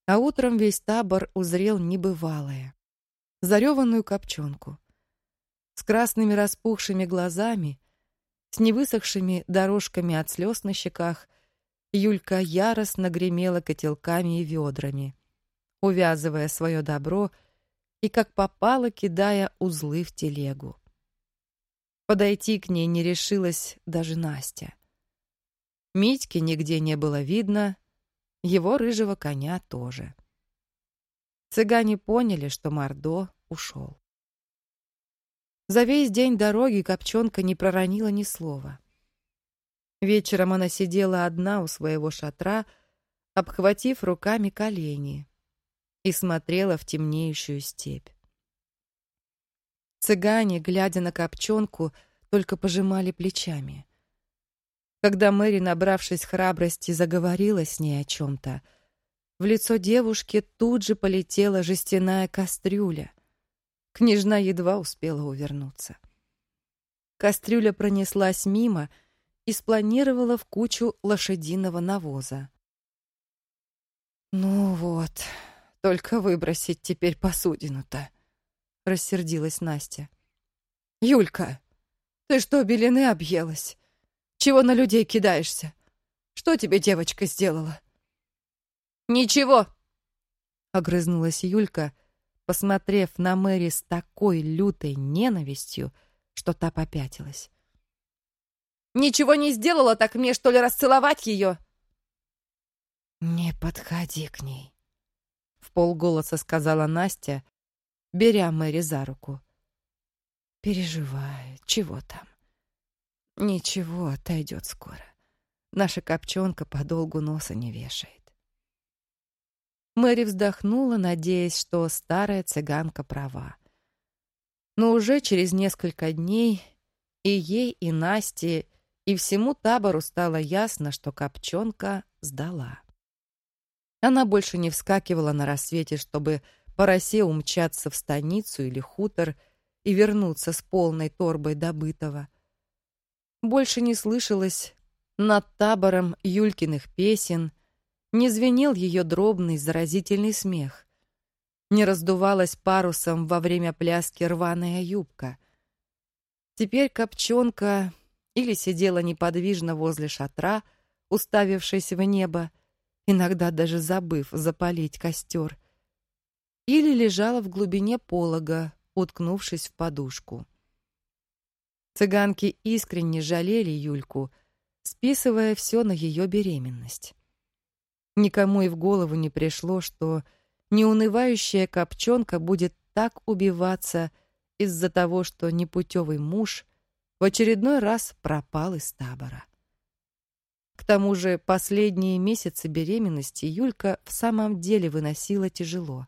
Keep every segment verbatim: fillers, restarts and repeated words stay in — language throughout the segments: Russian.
А утром весь табор узрел небывалое. Зареванную копчонку. С красными распухшими глазами, с невысохшими дорожками от слез на щеках, Юлька яростно гремела котелками и ведрами, увязывая свое добро и как попало кидая узлы в телегу. Подойти к ней не решилась даже Настя. Митьки нигде не было видно, его рыжего коня тоже. Цыгане поняли, что Мордо ушел. За весь день дороги Копчонка не проронила ни слова. Вечером она сидела одна у своего шатра, обхватив руками колени, и смотрела в темнеющую степь. Цыгане, глядя на Копчонку, только пожимали плечами. Когда Мэри, набравшись храбрости, заговорила с ней о чем-то, в лицо девушки тут же полетела жестяная кастрюля. Княжна едва успела увернуться. Кастрюля пронеслась мимо и спланировала в кучу лошадиного навоза. «Ну вот, только выбросить теперь посудину-то», — рассердилась Настя. «Юлька, ты что, белины объелась? Чего на людей кидаешься? Что тебе девочка сделала?» «Ничего», — огрызнулась Юлька, посмотрев на Мэри с такой лютой ненавистью, что та попятилась. «Ничего не сделала, так мне, что ли, расцеловать ее?» «Не подходи к ней», — вполголоса сказала Настя, беря Мэри за руку. «Переживает, чего там? Ничего, отойдет скоро. Наша Копчонка подолгу носа не вешает». Мэри вздохнула, надеясь, что старая цыганка права. Но уже через несколько дней и ей, и Насте, и всему табору стало ясно, что Копчонка сдала. Она больше не вскакивала на рассвете, чтобы по росе умчаться в станицу или хутор и вернуться с полной торбой добытого. Больше не слышалось над табором Юлькиных песен, не звенел ее дробный заразительный смех, не раздувалась парусом во время пляски рваная юбка. Теперь Копчонка или сидела неподвижно возле шатра, уставившись в небо, иногда даже забыв запалить костер, или лежала в глубине полога, уткнувшись в подушку. Цыганки искренне жалели Юльку, списывая все на ее беременность. Никому и в голову не пришло, что неунывающая Копчонка будет так убиваться из-за того, что непутевый муж в очередной раз пропал из табора. К тому же последние месяцы беременности Юлька в самом деле выносила тяжело.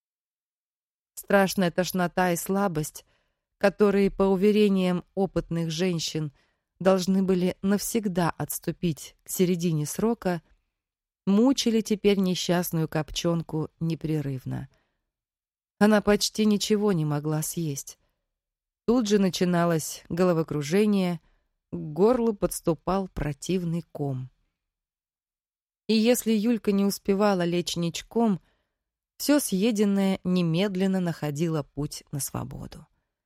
Страшная тошнота и слабость, которые, по уверениям опытных женщин, должны были навсегда отступить к середине срока, мучили теперь несчастную Копчонку непрерывно. Она почти ничего не могла съесть. Тут же начиналось головокружение, к горлу подступал противный ком. И если Юлька не успевала лечь ничком, все съеденное немедленно находило путь на свободу.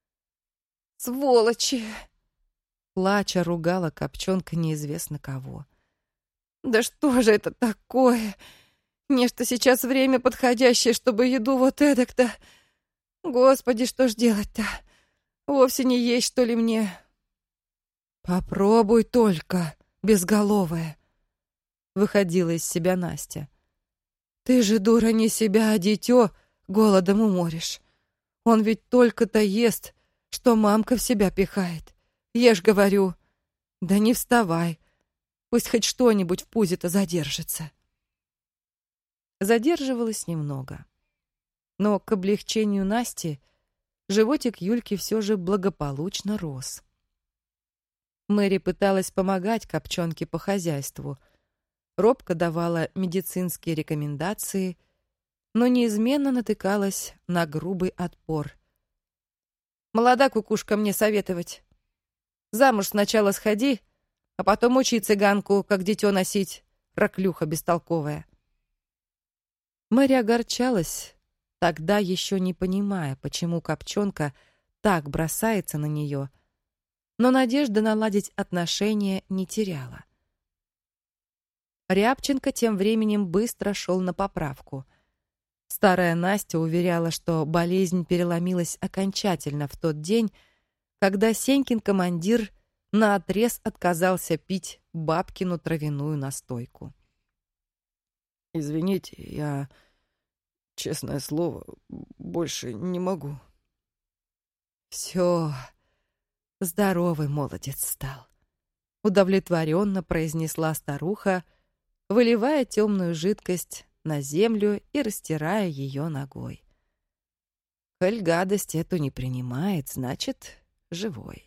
«Сволочи!» — плача ругала Копчонка неизвестно кого. «Да что же это такое? Нечто сейчас время подходящее, чтобы еду вот эдак-то. Господи, что ж делать-то? Вовсе не есть, что ли, мне?» «Попробуй только, безголовая!» — выходила из себя Настя. «Ты же, дура, не себя, а дитё голодом уморишь. Он ведь только-то ест, что мамка в себя пихает. Ешь, говорю. Да не вставай. Пусть хоть что-нибудь в пузе-то задержится». Задерживалось немного. Но к облегчению Насти животик Юльки все же благополучно рос. Мэри пыталась помогать Копчонке по хозяйству, робко давала медицинские рекомендации, но неизменно натыкалась на грубый отпор. «Молода кукушка мне советовать. Замуж сначала сходи, а потом учи цыганку, как дитё носить, раклюха бестолковая». Мэри огорчалась, тогда еще не понимая, почему Копчонка так бросается на нее, но надежда наладить отношения не теряла. Рябченко тем временем быстро шел на поправку. Старая Настя уверяла, что болезнь переломилась окончательно в тот день, когда Сенькин командир наотрез отказался пить бабкину травяную настойку. «Извините, я, честное слово, больше не могу». «Все, здоровый молодец стал», — удовлетворенно произнесла старуха, выливая темную жидкость на землю и растирая ее ногой. «Коль гадость эту не принимает, значит, живой».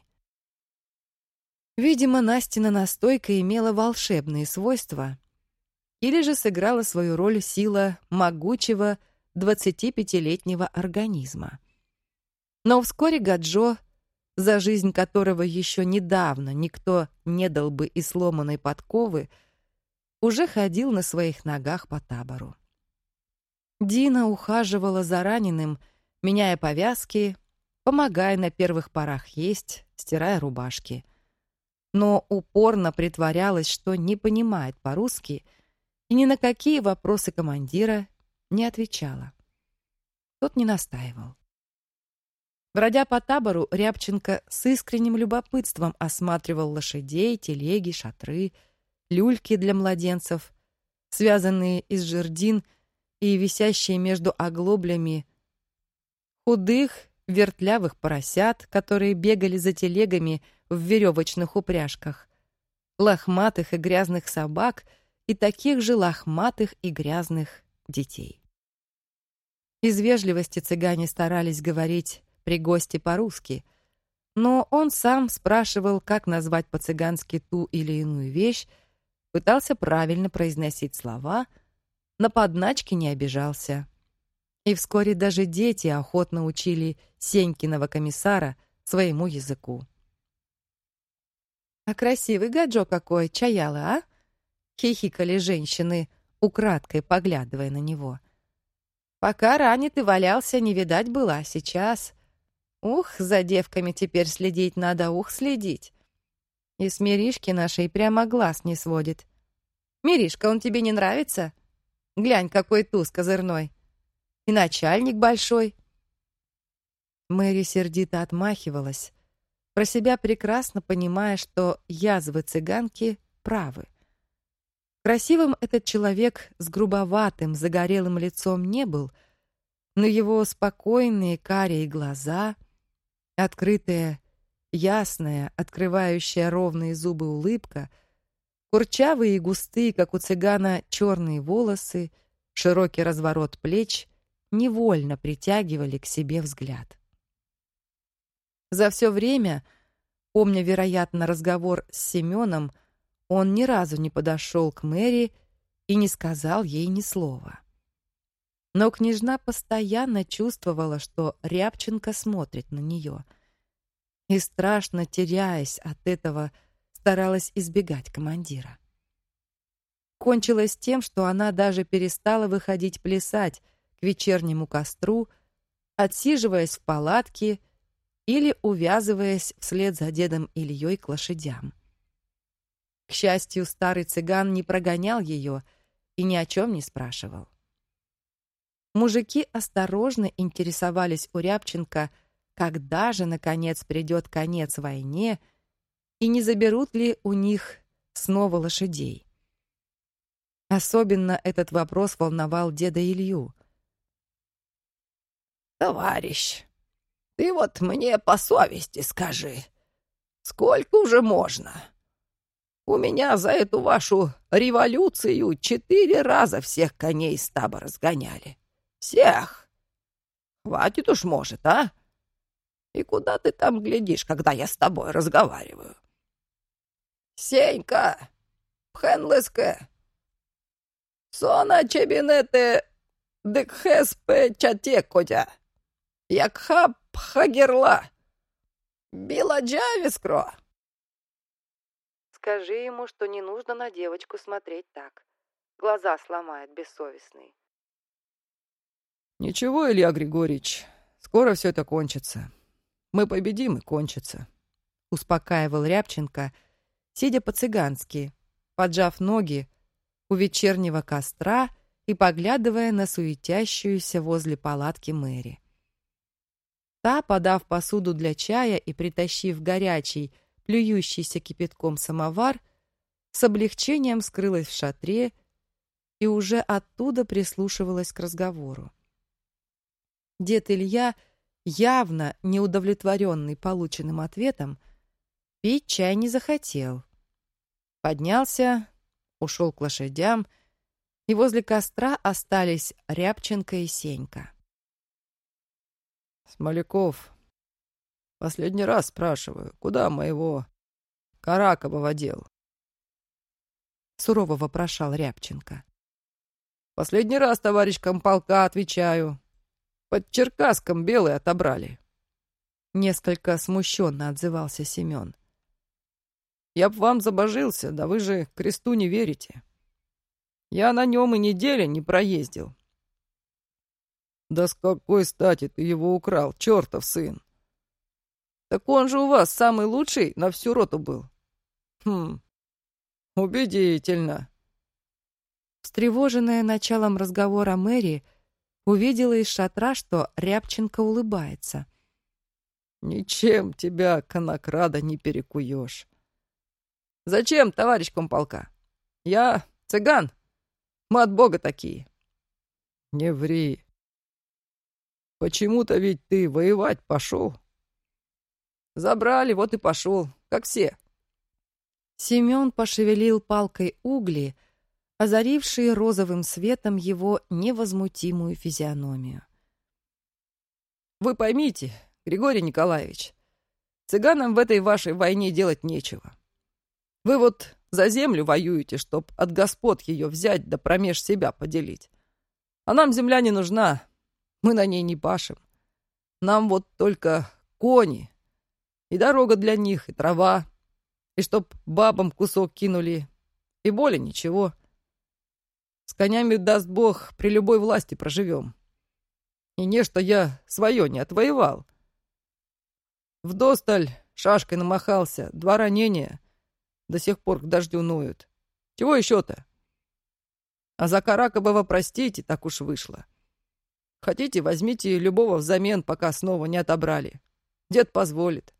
Видимо, Настина настойка имела волшебные свойства, или же сыграла свою роль сила могучего двадцатипятилетнего организма. Но вскоре Гаджо, за жизнь которого еще недавно никто не дал бы и сломанной подковы, уже ходил на своих ногах по табору. Дина ухаживала за раненым, меняя повязки, помогая на первых порах есть, стирая рубашки. Но упорно притворялась, что не понимает по-русски, и ни на какие вопросы командира не отвечала. Тот не настаивал. Бродя по табору, Рябченко с искренним любопытством осматривал лошадей, телеги, шатры, люльки для младенцев, связанные из жердин и висящие между оглоблями, худых, вертлявых поросят, которые бегали за телегами в веревочных упряжках, лохматых и грязных собак и таких же лохматых и грязных детей. Из вежливости цыгане старались говорить при госте по-русски, но он сам спрашивал, как назвать по-цыгански ту или иную вещь, пытался правильно произносить слова, на подначки не обижался. И вскоре даже дети охотно учили Сенькиного комиссара своему языку. «А красивый Гаджо какой, чаяла, а?» — хихикали женщины, украдкой поглядывая на него. «Пока ранит и валялся, не видать было, сейчас. Ух, за девками теперь следить надо, ух, следить. И с Миришки нашей прямо глаз не сводит. Миришка, он тебе не нравится? Глянь, какой туз козырной. И начальник большой». Мэри сердито отмахивалась, про себя прекрасно понимая, что язвы цыганки правы. Красивым этот человек с грубоватым, загорелым лицом не был, но его спокойные карие глаза, открытая, ясная, открывающая ровные зубы улыбка, курчавые и густые, как у цыгана, черные волосы, широкий разворот плеч невольно притягивали к себе взгляд. За все время, помня, вероятно, разговор с Семеном, он ни разу не подошел к Мэри и не сказал ей ни слова. Но княжна постоянно чувствовала, что Рябченко смотрит на нее, и, страшно теряясь от этого, старалась избегать командира. Кончилось тем, что она даже перестала выходить плясать к вечернему костру, отсиживаясь в палатке или увязываясь вслед за дедом Ильей к лошадям. К счастью, старый цыган не прогонял ее и ни о чем не спрашивал. Мужики осторожно интересовались у Рябченко, когда же, наконец, придет конец войне и не заберут ли у них снова лошадей. Особенно этот вопрос волновал деда Илью. «Товарищ, ты вот мне по совести скажи, сколько уже можно? У меня за эту вашу революцию четыре раза всех коней из табора сгоняли. Всех! Хватит уж, может, а? И куда ты там глядишь, когда я с тобой разговариваю? Сенька! Пхенлеске! Сона чебінете дикхеспе чатекодя! Якха пхагерла! Биладжавискро!» Скажи ему, что не нужно на девочку смотреть так. Глаза сломает бессовестный. Ничего, Илья Григорьевич, скоро все это кончится. Мы победим и кончится. Успокаивал Рябченко, сидя по-цыгански, поджав ноги у вечернего костра и поглядывая на суетящуюся возле палатки Мэри. Та, подав посуду для чая и притащив горячий, плюющийся кипятком самовар, с облегчением скрылась в шатре и уже оттуда прислушивалась к разговору. Дед Илья, явно неудовлетворенный полученным ответом, пить чай не захотел. Поднялся, ушел к лошадям, и возле костра остались Рябченко и Сенька. Смоляков, последний раз спрашиваю, куда моего Каракобова дел? Сурово вопрошал Рябченко. Последний раз, товарищ комполка, отвечаю. Под Черкасском белые отобрали. Несколько смущенно отзывался Семен. Я б вам забожился, да вы же кресту не верите. Я на нем и недели не проездил. Да с какой стати ты его украл, чертов сын? Так он же у вас самый лучший на всю роту был. Хм, убедительно. Встревоженная началом разговора Мэри увидела из шатра, что Рябченко улыбается. Ничем тебя, конокрада, не перекуешь. Зачем, товарищ комполка? Я цыган. Мы от Бога такие. Не ври. Почему-то ведь ты воевать пошел. Забрали, вот и пошел, как все. Семен пошевелил палкой угли, озарившие розовым светом его невозмутимую физиономию. Вы поймите, Григорий Николаевич, цыганам в этой вашей войне делать нечего. Вы вот за землю воюете, чтоб от господ ее взять да промеж себя поделить. А нам земля не нужна, мы на ней не пашем. Нам вот только кони, и дорога для них, и трава, и чтоб бабам кусок кинули, и более ничего. С конями, даст Бог, при любой власти проживем. И не что я свое не отвоевал. Вдосталь шашкой намахался, два ранения, до сих пор к дождю ноют. Чего еще-то? А за Каракобова, простите, так уж вышло. Хотите, возьмите любого взамен, пока снова не отобрали. Дед позволит.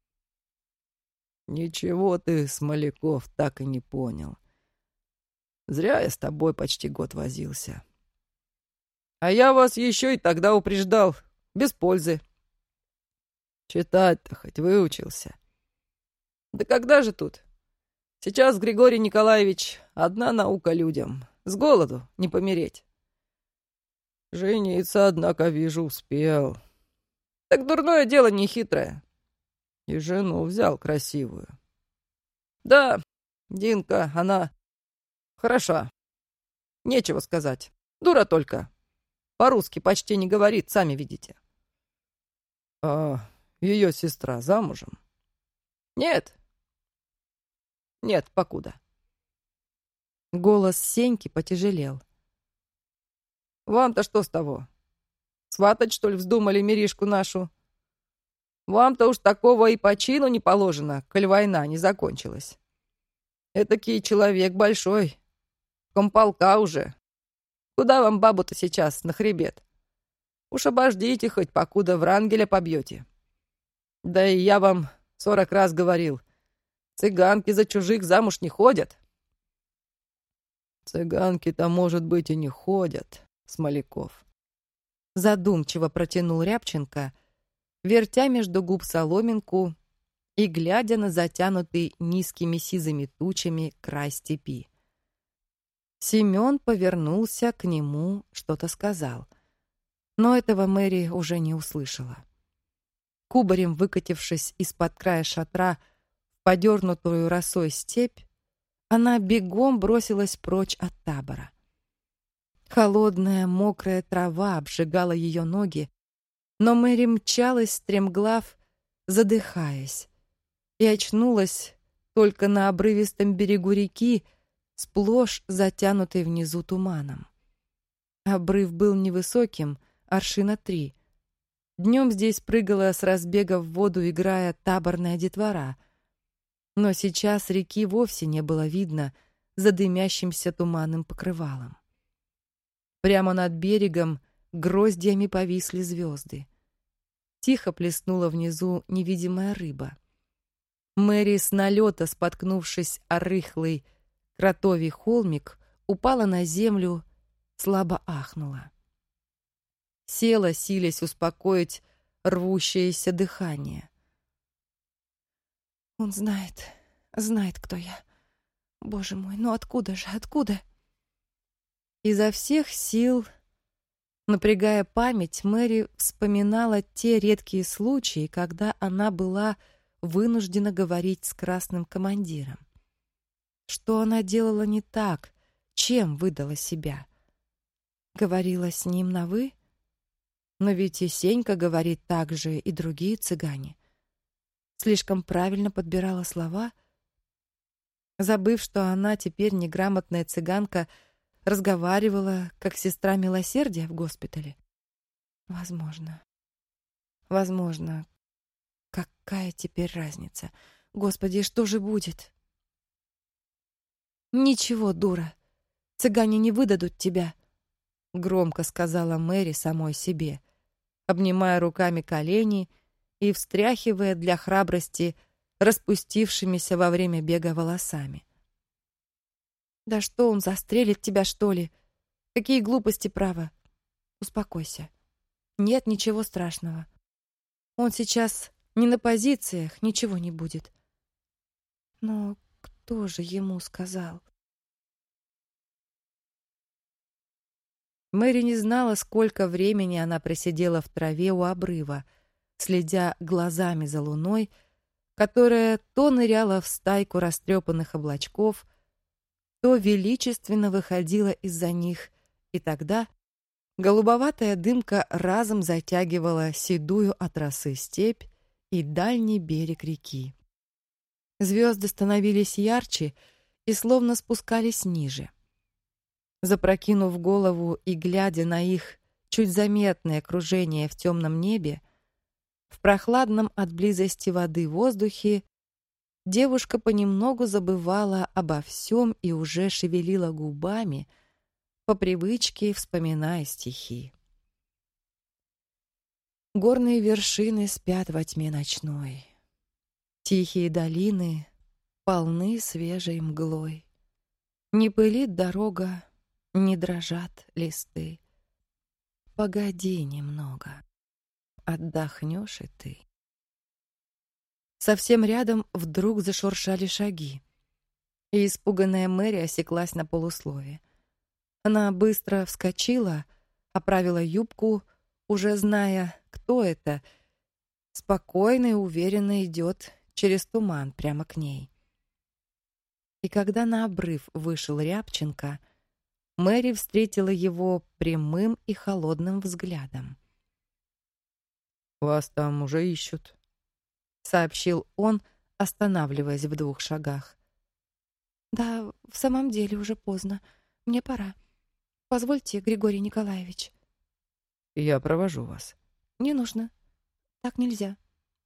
Ничего ты, Смоляков, так и не понял. Зря я с тобой почти год возился. А я вас еще и тогда упреждал. Без пользы. Читать-то хоть выучился. Да когда же тут? Сейчас, Григорий Николаевич, одна наука людям. С голоду не помереть. Жениться, однако, вижу, успел. Так дурное дело не хитрое. И жену взял красивую. Да, Динка, она хороша. Нечего сказать. Дура только. По-русски почти не говорит, сами видите. А ее сестра замужем? Нет. Нет, покуда. Голос Сеньки потяжелел. Вам-то что с того? Сватать, что ли, вздумали Миришку нашу? Вам-то уж такого и по чину не положено, коль война не закончилась. Этакий человек большой. Комполка уже. Куда вам бабу-то сейчас на хребет? Уж обождите хоть, покуда Врангеля побьете. Да и я вам сорок раз говорил, цыганки за чужих замуж не ходят. Цыганки-то, может быть, и не ходят, Смоляков. Задумчиво протянул Рябченко, вертя между губ соломинку и глядя на затянутый низкими сизыми тучами край степи. Семен повернулся к нему, что-то сказал, но этого Мэри уже не услышала. Кубарем выкатившись из-под края шатра в подернутую росой степь, она бегом бросилась прочь от табора. Холодная, мокрая трава обжигала ее ноги, но Мэри мчалась стремглав, задыхаясь, и очнулась только на обрывистом берегу реки, сплошь затянутой внизу туманом. Обрыв был невысоким, аршина три. Днем здесь прыгала с разбега в воду, играя таборная детвора. Но сейчас реки вовсе не было видно за дымящимся туманным покрывалом. Прямо над берегом гроздьями повисли звезды. Тихо плеснула внизу невидимая рыба. Мэри с налета, споткнувшись о рыхлый кротовий холмик, упала на землю, слабо ахнула. Села, силясь успокоить рвущееся дыхание. Он знает, знает, кто я. Боже мой, ну откуда же, откуда? Изо всех сил, напрягая память, Мэри вспоминала те редкие случаи, когда она была вынуждена говорить с красным командиром. Что она делала не так, чем выдала себя? Говорила с ним на «вы»? Но ведь и Сенька говорит так же, и другие цыгане. Слишком правильно подбирала слова. Забыв, что она теперь неграмотная цыганка, разговаривала, как сестра милосердия в госпитале. Возможно. Возможно. Какая теперь разница? Господи, что же будет? Ничего, дура. Цыгане не выдадут тебя, громко сказала Мэри самой себе, обнимая руками колени и встряхивая для храбрости распустившимися во время бега волосами. Да что он, застрелит тебя, что ли? Какие глупости, право. Успокойся. Нет ничего страшного. Он сейчас не на позициях, ничего не будет. Но кто же ему сказал? Мэри не знала, сколько времени она просидела в траве у обрыва, следя глазами за луной, которая то ныряла в стайку растрепанных облачков, то величественно выходила из-за них, и тогда голубоватая дымка разом затягивала седую от росы степь и дальний берег реки. Звезды становились ярче и словно спускались ниже. Запрокинув голову и глядя на их чуть заметное кружение в темном небе, в прохладном от близости воды воздухе, девушка понемногу забывала обо всем и уже шевелила губами, по привычке вспоминая стихи. Горные вершины спят во тьме ночной. Тихие долины полны свежей мглой. Не пылит дорога, не дрожат листы. Погоди немного, отдохнешь и ты. Совсем рядом вдруг зашуршали шаги, и испуганная Мэри осеклась на полуслове. Она быстро вскочила, оправила юбку, уже зная, кто это, спокойно и уверенно идет через туман прямо к ней. И когда на обрыв вышел Рябченко, Мэри встретила его прямым и холодным взглядом. «Вас там уже ищут», — сообщил он, останавливаясь в двух шагах. «Да, в самом деле уже поздно. Мне пора. Позвольте, Григорий Николаевич». «Я провожу вас». «Не нужно. Так нельзя».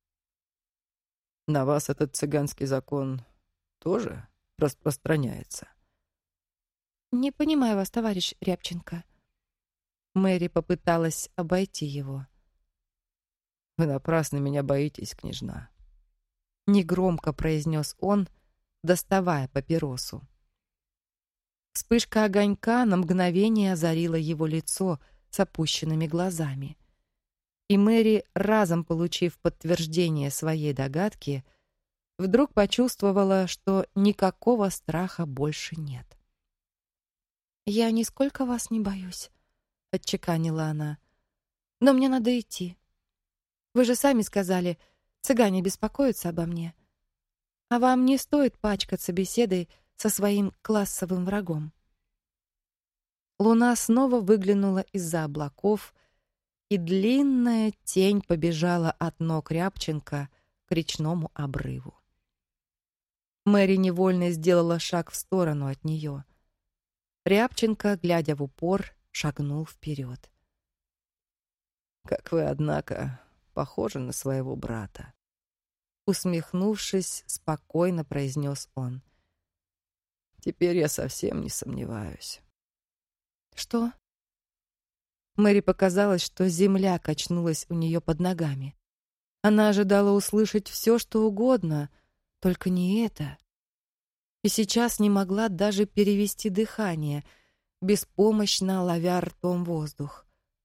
«На вас этот цыганский закон тоже распространяется?» «Не понимаю вас, товарищ Рябченко». Мэри попыталась обойти его. «Вы напрасно меня боитесь, княжна», — негромко произнес он, доставая папиросу. Вспышка огонька на мгновение озарила его лицо с опущенными глазами. И Мэри, разом получив подтверждение своей догадки, вдруг почувствовала, что никакого страха больше нет. «Я нисколько вас не боюсь», — отчеканила она. «Но мне надо идти. Вы же сами сказали, цыгане беспокоятся обо мне. А вам не стоит пачкаться беседой со своим классовым врагом». Луна снова выглянула из-за облаков, и длинная тень побежала от ног Рябченко к речному обрыву. Мэри невольно сделала шаг в сторону от нее. Рябченко, глядя в упор, шагнул вперед. Как вы, однако, похожи на своего брата. Усмехнувшись, спокойно произнес он. Теперь я совсем не сомневаюсь. Что? Мэри показалось, что земля качнулась у нее под ногами. Она ожидала услышать все, что угодно, только не это. И сейчас не могла даже перевести дыхание, беспомощно ловя ртом воздух.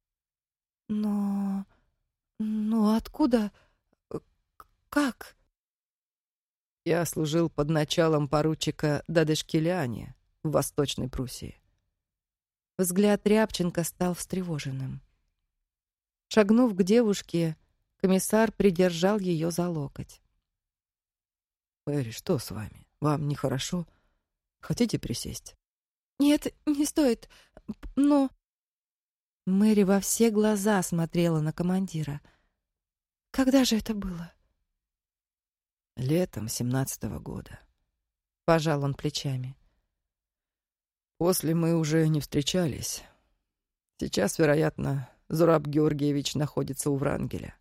Но... ну откуда... как? Я служил под началом поручика Дадешкеляне в Восточной Пруссии. Взгляд Рябченко стал встревоженным. Шагнув к девушке, комиссар придержал ее за локоть. «Мэри, что с вами? Вам нехорошо? Хотите присесть?» «Нет, не стоит, но...» Мэри во все глаза смотрела на командира. «Когда же это было?» «Летом семнадцатого года», — пожал он плечами. «После мы уже не встречались. Сейчас, вероятно, Зураб Георгиевич находится у Врангеля».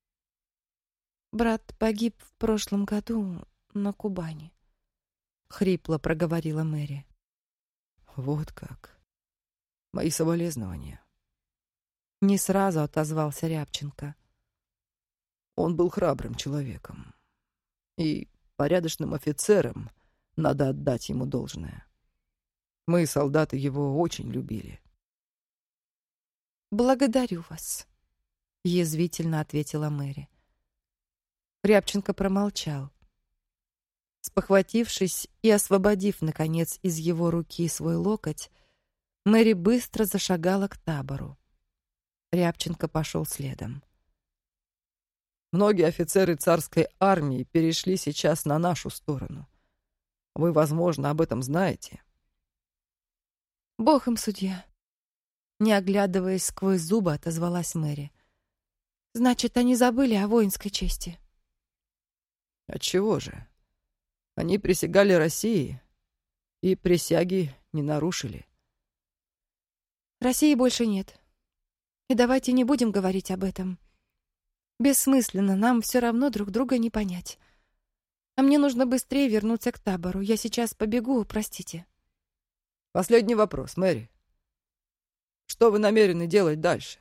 «Брат погиб в прошлом году на Кубани», — хрипло проговорила Мэри. «Вот как. Мои соболезнования». Не сразу отозвался Рябченко. Он был храбрым человеком. И порядочным офицером, надо отдать ему должное. Мы, солдаты, его очень любили. «Благодарю вас», — язвительно ответила Мэри. Рябченко промолчал. Спохватившись и освободив, наконец, из его руки свой локоть, Мэри быстро зашагала к табору. Рябченко пошел следом. Многие офицеры царской армии перешли сейчас на нашу сторону. Вы, возможно, об этом знаете. «Бог им судья», — не оглядываясь сквозь зубы, отозвалась Мэри. «Значит, они забыли о воинской чести». Отчего же? Они присягали России и присяги не нарушили. России больше нет. И давайте не будем говорить об этом. Бессмысленно, нам все равно друг друга не понять. А мне нужно быстрее вернуться к табору. Я сейчас побегу, простите. Последний вопрос, Мэри. Что вы намерены делать дальше?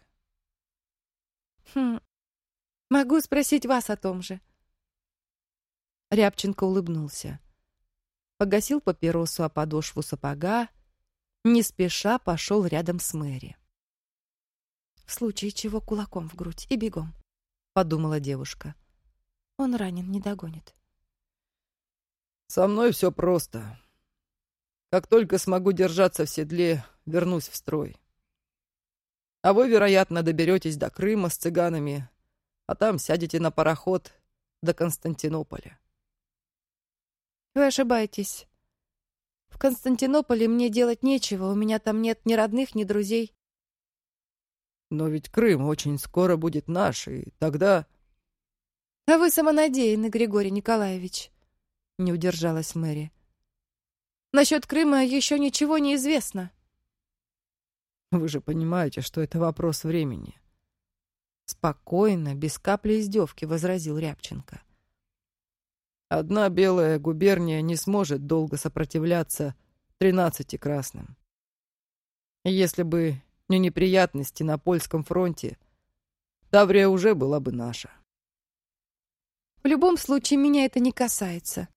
Хм, могу спросить вас о том же. Рябченко улыбнулся. Погасил папиросу о подошву сапога, не спеша пошел рядом с Мэри. В случае чего кулаком в грудь и бегом, подумала девушка. Он ранен, не догонит. Со мной все просто. Как только смогу держаться в седле, вернусь в строй. А вы, вероятно, доберетесь до Крыма с цыганами, а там сядете на пароход до Константинополя. Вы ошибаетесь. В Константинополе мне делать нечего, у меня там нет ни родных, ни друзей. Но ведь Крым очень скоро будет наш, и тогда... А вы самонадеянны, Григорий Николаевич, не удержалась Мэри. Насчет Крыма еще ничего не известно. Вы же понимаете, что это вопрос времени. Спокойно, без капли издевки, возразил Рябченко. Одна белая губерния не сможет долго сопротивляться тринадцати красным. И если бы не неприятности на польском фронте, Таврия уже была бы наша. В любом случае, меня это не касается.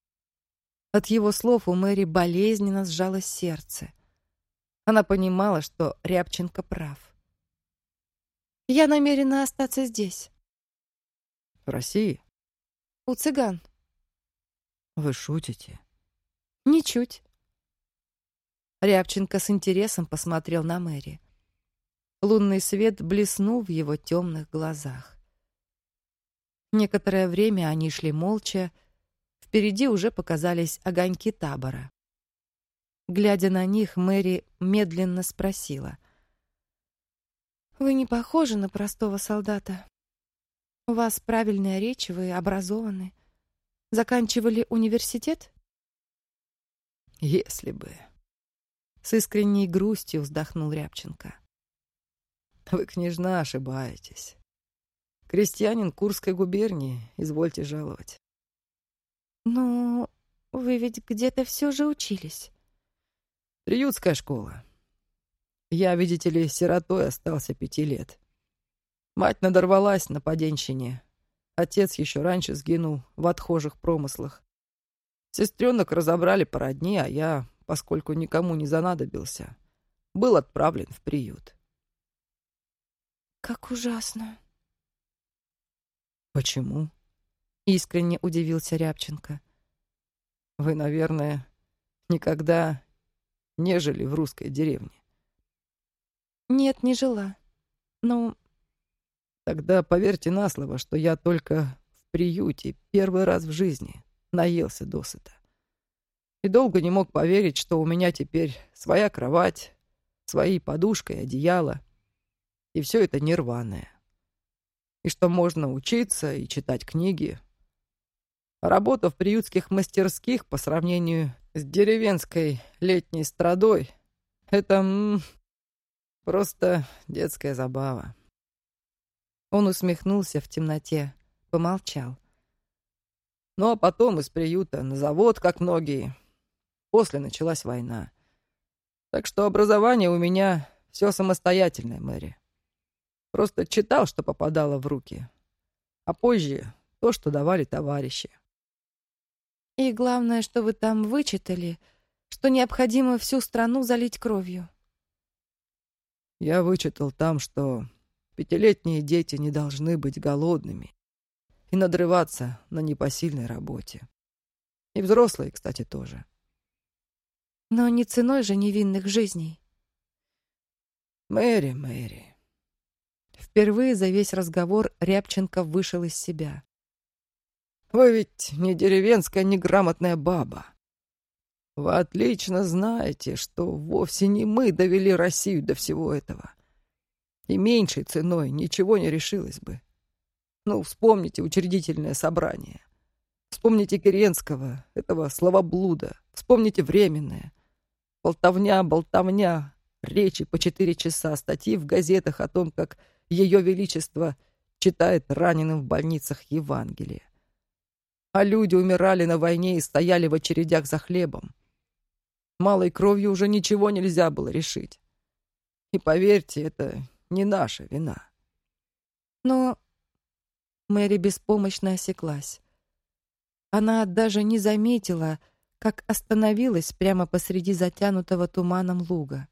От его слов у Мэри болезненно сжалось сердце. Она понимала, что Рябченко прав. Я намерена остаться здесь. В России? У цыган. Вы шутите? Ничуть. Рябченко с интересом посмотрел на Мэри. Лунный свет блеснул в его темных глазах. Некоторое время они шли молча. Впереди уже показались огоньки табора. Глядя на них, Мэри медленно спросила: «Вы не похожи на простого солдата. У вас правильная речь, вы образованы. Заканчивали университет?» «Если бы...» С искренней грустью вздохнул Рябченко. Вы, княжна, ошибаетесь. Крестьянин Курской губернии, извольте жаловать. Ну, вы ведь где-то все же учились. Приютская школа. Я, видите ли, сиротой остался пяти лет. Мать надорвалась на поденщине. Отец еще раньше сгинул в отхожих промыслах. Сестренок разобрали по родне, а я, поскольку никому не занадобился, был отправлен в приют. Как ужасно. Почему? Искренне удивился Рябченко. Вы, наверное, никогда не жили в русской деревне. Нет, не жила. Ну, тогда поверьте на слово, что я только в приюте первый раз в жизни наелся досыта. И долго не мог поверить, что у меня теперь своя кровать, свои подушка и одеяло, и все это не рваное. И что можно учиться и читать книги. А работа в приютских мастерских по сравнению с деревенской летней страдой — это м, просто детская забава. Он усмехнулся в темноте, помолчал. Ну а потом из приюта на завод, как многие. После началась война. Так что образование у меня все самостоятельное, Мэри. Просто читал, что попадало в руки. А позже то, что давали товарищи. и главное, что вы там вычитали, что необходимо всю страну залить кровью. Я вычитал там, что пятилетние дети не должны быть голодными и надрываться на непосильной работе. И взрослые, кстати, тоже. Но не ценой же невинных жизней. Мэри, Мэри. Впервые за весь разговор Рябченко вышел из себя. Вы ведь не деревенская неграмотная баба. Вы отлично знаете, что вовсе не мы довели Россию до всего этого. И меньшей ценой ничего не решилось бы. Ну, вспомните учредительное собрание. Вспомните Керенского, этого словоблуда. Вспомните Временное. Болтовня, болтовня, речи по четыре часа, статьи в газетах о том, как Ее Величество читает раненым в больницах Евангелие. А люди умирали на войне и стояли в очередях за хлебом. Малой кровью уже ничего нельзя было решить. И поверьте, это не наша вина. Но Мэри беспомощно осеклась. Она даже не заметила, как остановилась прямо посреди затянутого туманом луга.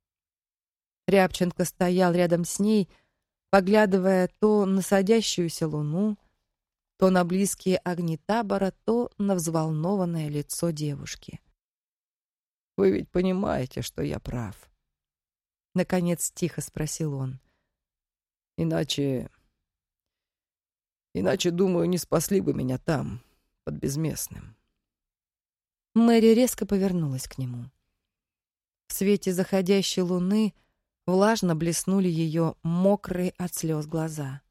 Рябченко стоял рядом с ней, поглядывая то на садящуюся луну, то на близкие огни табора, то на взволнованное лицо девушки. «Вы ведь понимаете, что я прав?» Наконец тихо спросил он. «Иначе... Иначе, думаю, не спасли бы меня там, под Безместным». Мэри резко повернулась к нему. В свете заходящей луны влажно блеснули ее мокрые от слез глаза.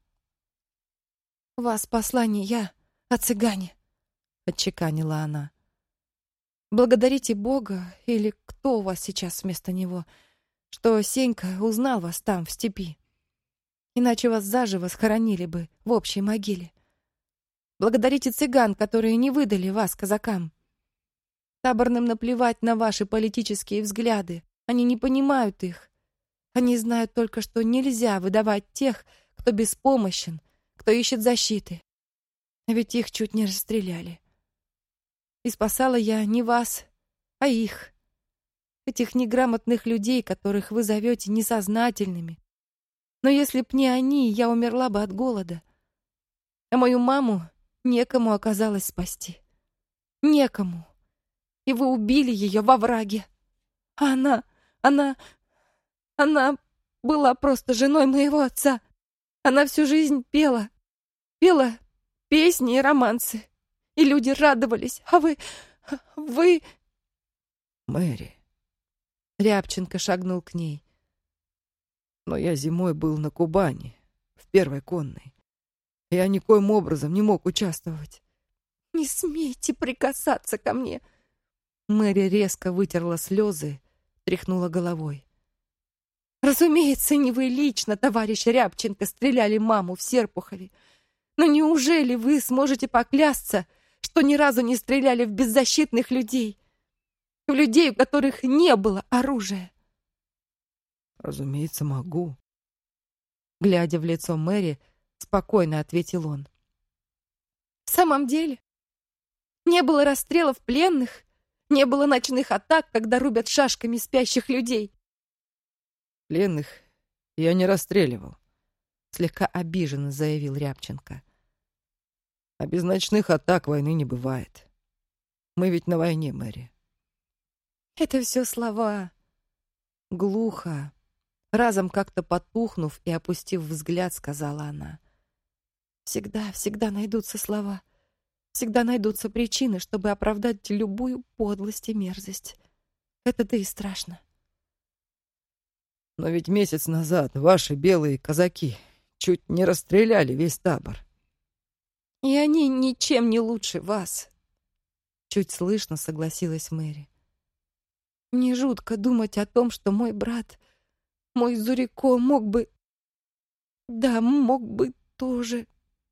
«Вас спасла не я, а цыгане», — отчеканила она. «Благодарите Бога, или кто у вас сейчас вместо него, что Сенька узнал вас там, в степи. Иначе вас заживо схоронили бы в общей могиле. Благодарите цыган, которые не выдали вас казакам. Таборным наплевать на ваши политические взгляды. Они не понимают их. Они знают только, что нельзя выдавать тех, кто беспомощен, кто ищет защиты. Ведь их чуть не расстреляли. И спасала я не вас, а их. Этих неграмотных людей, которых вы зовете несознательными. Но если б не они, я умерла бы от голода. А мою маму некому оказалось спасти. Некому. И вы убили ее во враге. А она, она, она была просто женой моего отца. Она всю жизнь пела, пела песни и романсы. И люди радовались, а вы, вы... «Мэри...» Рябченко шагнул к ней. «Но я зимой был на Кубани, в первой конной. Я никоим образом не мог участвовать». «Не смейте прикасаться ко мне!» Мэри резко вытерла слезы, тряхнула головой. Разумеется, не вы лично, товарищ Рябченко, стреляли маму в Серпухове. Но неужели вы сможете поклясться, что ни разу не стреляли в беззащитных людей? В людей, у которых не было оружия? Разумеется, могу. Глядя в лицо Мэри, спокойно ответил он. В самом деле? Не было расстрелов пленных? Не было ночных атак, когда рубят шашками спящих людей? Пленных я не расстреливал, слегка обиженно заявил Рябченко. А без ночных атак войны не бывает. Мы ведь на войне, Мэри. Это все слова. Глухо, разом как-то потухнув и опустив взгляд, сказала она. Всегда, всегда найдутся слова. Всегда найдутся причины, чтобы оправдать любую подлость и мерзость. Это-то и страшно. Но ведь месяц назад ваши белые казаки чуть не расстреляли весь табор. И они ничем не лучше вас. Чуть слышно согласилась Мэри. Мне жутко думать о том, что мой брат, мой Зурико мог бы... Да, мог бы тоже...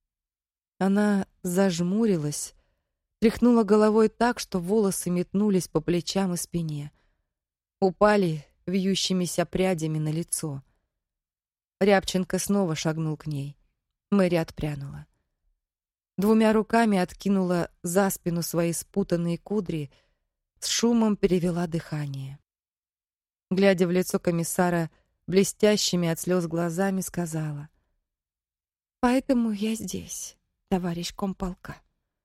Она зажмурилась, тряхнула головой так, что волосы метнулись по плечам и спине. Упали вьющимися прядями на лицо. Рябченко снова шагнул к ней. Мэри отпрянула. Двумя руками откинула за спину свои спутанные кудри, с шумом перевела дыхание. Глядя в лицо комиссара блестящими от слез глазами, сказала: «Поэтому я здесь, товарищ комполка.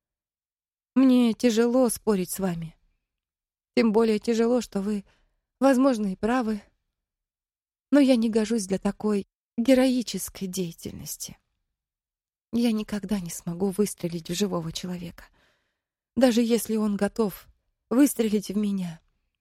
Мне тяжело спорить с вами. Тем более тяжело, что вы, возможно, и правы. Но я не гожусь для такой героической деятельности. Я никогда не смогу выстрелить в живого человека, даже если он готов выстрелить в меня.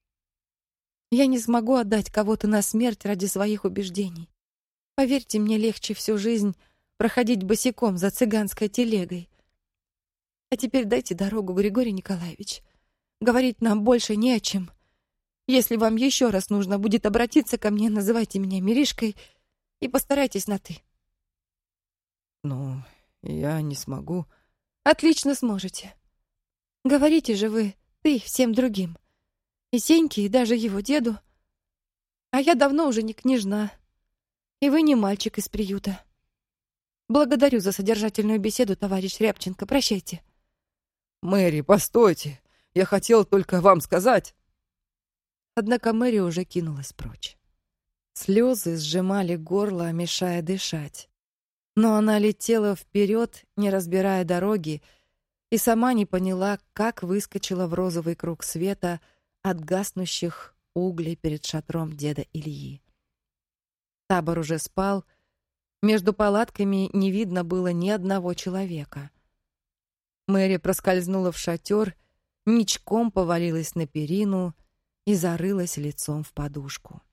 Я не смогу отдать кого-то на смерть ради своих убеждений. Поверьте, мне легче всю жизнь проходить босиком за цыганской телегой. А теперь дайте дорогу, Григорий Николаевич. Говорить нам больше не о чем. Если вам еще раз нужно будет обратиться ко мне, называйте меня Миришкой и постарайтесь на «ты». Ну, я не смогу. Отлично сможете. Говорите же вы «ты» всем другим. И Сеньке, и даже его деду. А я давно уже не княжна. И вы не мальчик из приюта. Благодарю за содержательную беседу, товарищ Рябченко. Прощайте. Мэри, постойте. Я хотел только вам сказать. Однако Мэри уже кинулась прочь. Слезы сжимали горло, мешая дышать. Но она летела вперед, не разбирая дороги, и сама не поняла, как выскочила в розовый круг света от гаснущих углей перед шатром деда Ильи. Табор уже спал, между палатками не видно было ни одного человека. Мэри проскользнула в шатер, ничком повалилась на перину и зарылась лицом в подушку.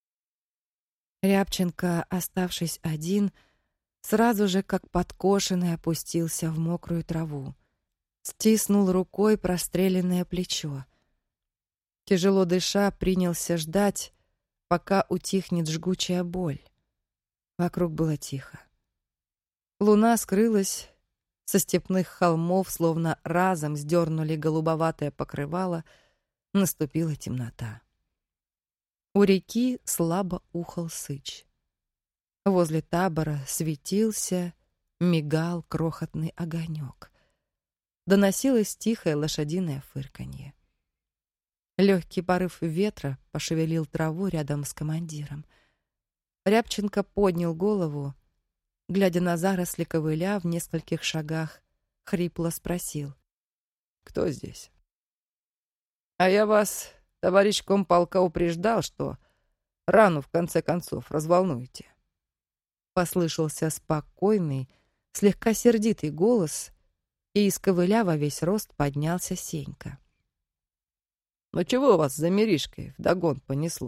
Рябченко, оставшись один, сразу же, как подкошенный, опустился в мокрую траву, стиснул рукой простреленное плечо. Тяжело дыша, принялся ждать, пока утихнет жгучая боль. Вокруг было тихо. Луна скрылась, со степных холмов словно разом сдернули голубоватое покрывало, наступила темнота. У реки слабо ухал сыч. Возле табора светился, мигал крохотный огонек. Доносилось тихое лошадиное фырканье. Легкий порыв ветра пошевелил траву рядом с командиром. Рябченко поднял голову, глядя на заросли ковыля в нескольких шагах, хрипло спросил: «Кто здесь?» «А я вас, товарищ комполка, упреждал, что рану в конце концов разволнуете». Послышался спокойный, слегка сердитый голос, и из ковыля во весь рост поднялся Сенька. «Ну чего вас за Миришкой вдогон понесло?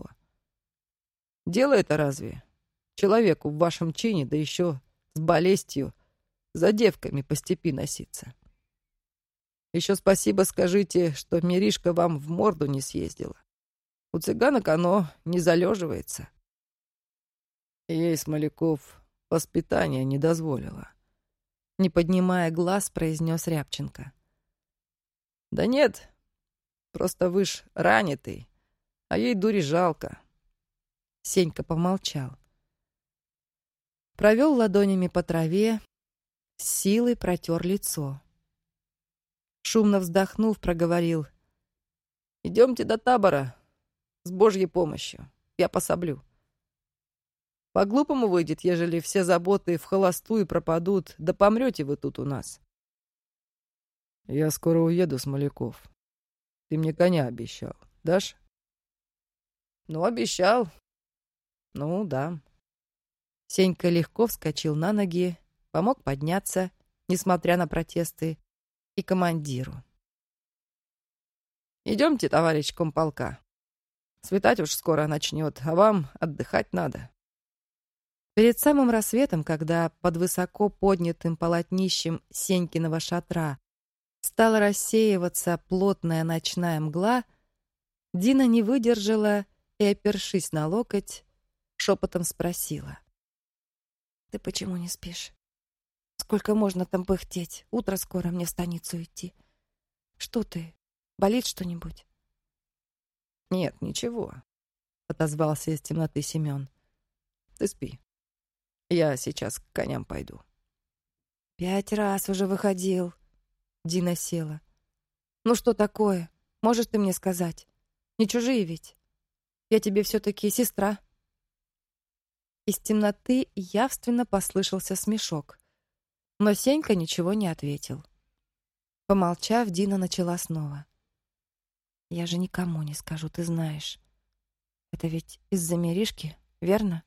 Дело это разве? Человеку в вашем чине, да еще с болезнью, за девками по степи носиться. Еще спасибо скажите, что Миришка вам в морду не съездила. У цыганок оно не залеживается». Ей Смоляков воспитание не дозволило. Не поднимая глаз, произнес Рябченко. Да нет, просто вы ж ранитый, а ей дури жалко. Сенька помолчал. Провел ладонями по траве, с силой протер лицо. Шумно вздохнув, проговорил: «Идемте до табора с Божьей помощью, я пособлю. По-глупому выйдет, ежели все заботы вхолостую пропадут, да помрете вы тут у нас». «Я скоро уеду, Смоляков. Ты мне коня обещал, дашь?» «Ну, обещал. Ну, да». Сенька легко вскочил на ноги, помог подняться, несмотря на протесты, и командиру. «Идемте, товарищ комполка. Светать уж скоро начнет, а вам отдыхать надо». Перед самым рассветом, когда под высоко поднятым полотнищем Сенькиного шатра стала рассеиваться плотная ночная мгла, Дина не выдержала и, опершись на локоть, шепотом спросила: «Ты почему не спишь? Сколько можно там пыхтеть? Утро скоро, мне в станицу идти. Что ты, болит что-нибудь?» «Нет, ничего», — отозвался из темноты Семен. «Ты спи. Я сейчас к коням пойду». «Пять раз уже выходил». Дина села. «Ну что такое? Можешь ты мне сказать? Не чужие ведь? Я тебе все-таки сестра». Из темноты явственно послышался смешок, но Сенька ничего не ответил. Помолчав, Дина начала снова. «Я же никому не скажу, ты знаешь. Это ведь из-за Миришки, верно?»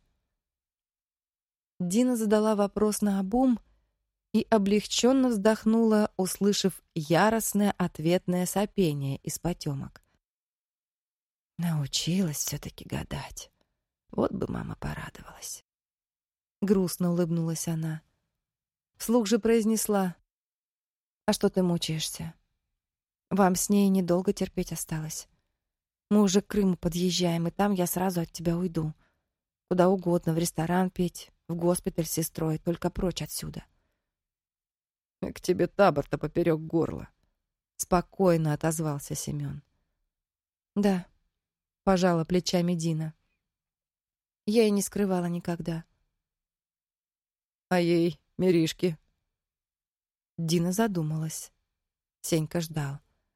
Дина задала вопрос наобум и облегченно вздохнула, услышав яростное ответное сопение из потемок. «Научилась все-таки гадать. Вот бы мама порадовалась». Грустно улыбнулась она. Вслух же произнесла: «А что ты мучаешься? Вам с ней недолго терпеть осталось. Мы уже к Крыму подъезжаем, и там я сразу от тебя уйду. Куда угодно, в ресторан петь, в госпиталь с сестрой, только прочь отсюда». «К тебе табор-то поперек горла», — спокойно отозвался Семен. «Да», — пожала плечами Дина. «Я и не скрывала никогда». «А ей, Миришке?» Дина задумалась. Сенька ждал.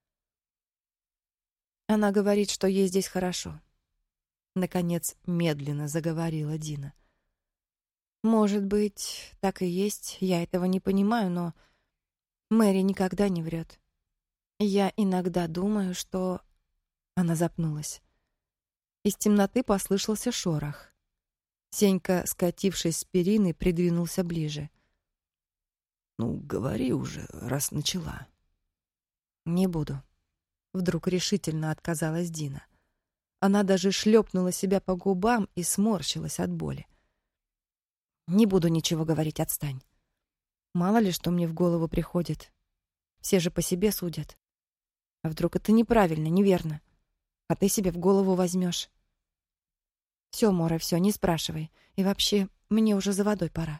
«Она говорит, что ей здесь хорошо». Наконец, медленно заговорила Дина. «Может быть, так и есть, я этого не понимаю, но Мэри никогда не врет. Я иногда думаю, что...» Она запнулась. Из темноты послышался шорох. Сенька, скатившись с перины, придвинулся ближе. «Ну, говори уже, раз начала». «Не буду». Вдруг решительно отказалась Дина. Она даже шлепнула себя по губам и сморщилась от боли. «Не буду ничего говорить, отстань. Мало ли, что мне в голову приходит. Все же по себе судят. А вдруг это неправильно, неверно? А ты себе в голову возьмешь. Все, Мора, все, не спрашивай. И вообще, мне уже за водой пора».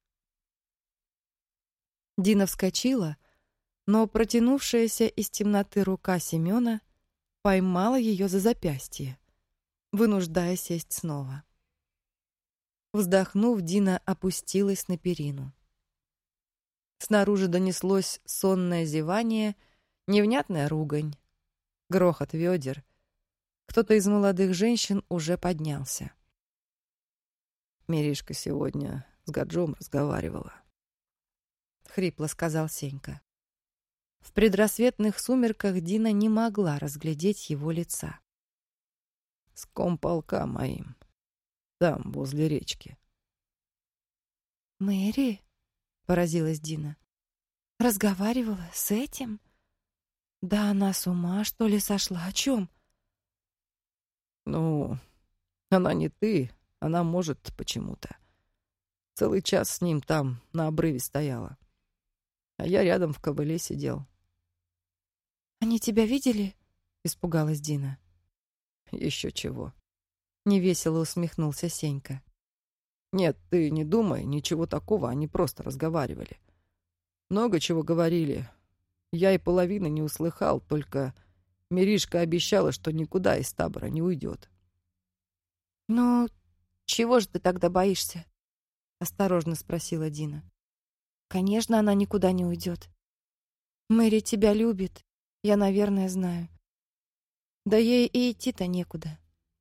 Дина вскочила, но протянувшаяся из темноты рука Семена поймала ее за запястье, вынуждая сесть снова. Вздохнув, Дина опустилась на перину. Снаружи донеслось сонное зевание, невнятная ругань, грохот ведер. Кто-то из молодых женщин уже поднялся. «Миришка сегодня с Гаджом разговаривала», — хрипло сказал Сенька. В предрассветных сумерках Дина не могла разглядеть его лица. «С комполка моим, там, возле речки». «Мэри?» — поразилась Дина. «Разговаривала с этим? Да она с ума, что ли, сошла? О чем?» «Ну, она не ты, она может почему-то. Целый час с ним там на обрыве стояла, а я рядом в кобыле сидел». «Они тебя видели?» — испугалась Дина. «Еще чего». Невесело усмехнулся Сенька. Нет, ты не думай, ничего такого, они просто разговаривали. Много чего говорили. Я и половины не услыхал, только Миришка обещала, что никуда из табора не уйдет. «Ну, чего же ты тогда боишься?» — осторожно спросила Дина. «Конечно, она никуда не уйдет. Мэри тебя любит, я, наверное, знаю. Да ей и идти-то некуда».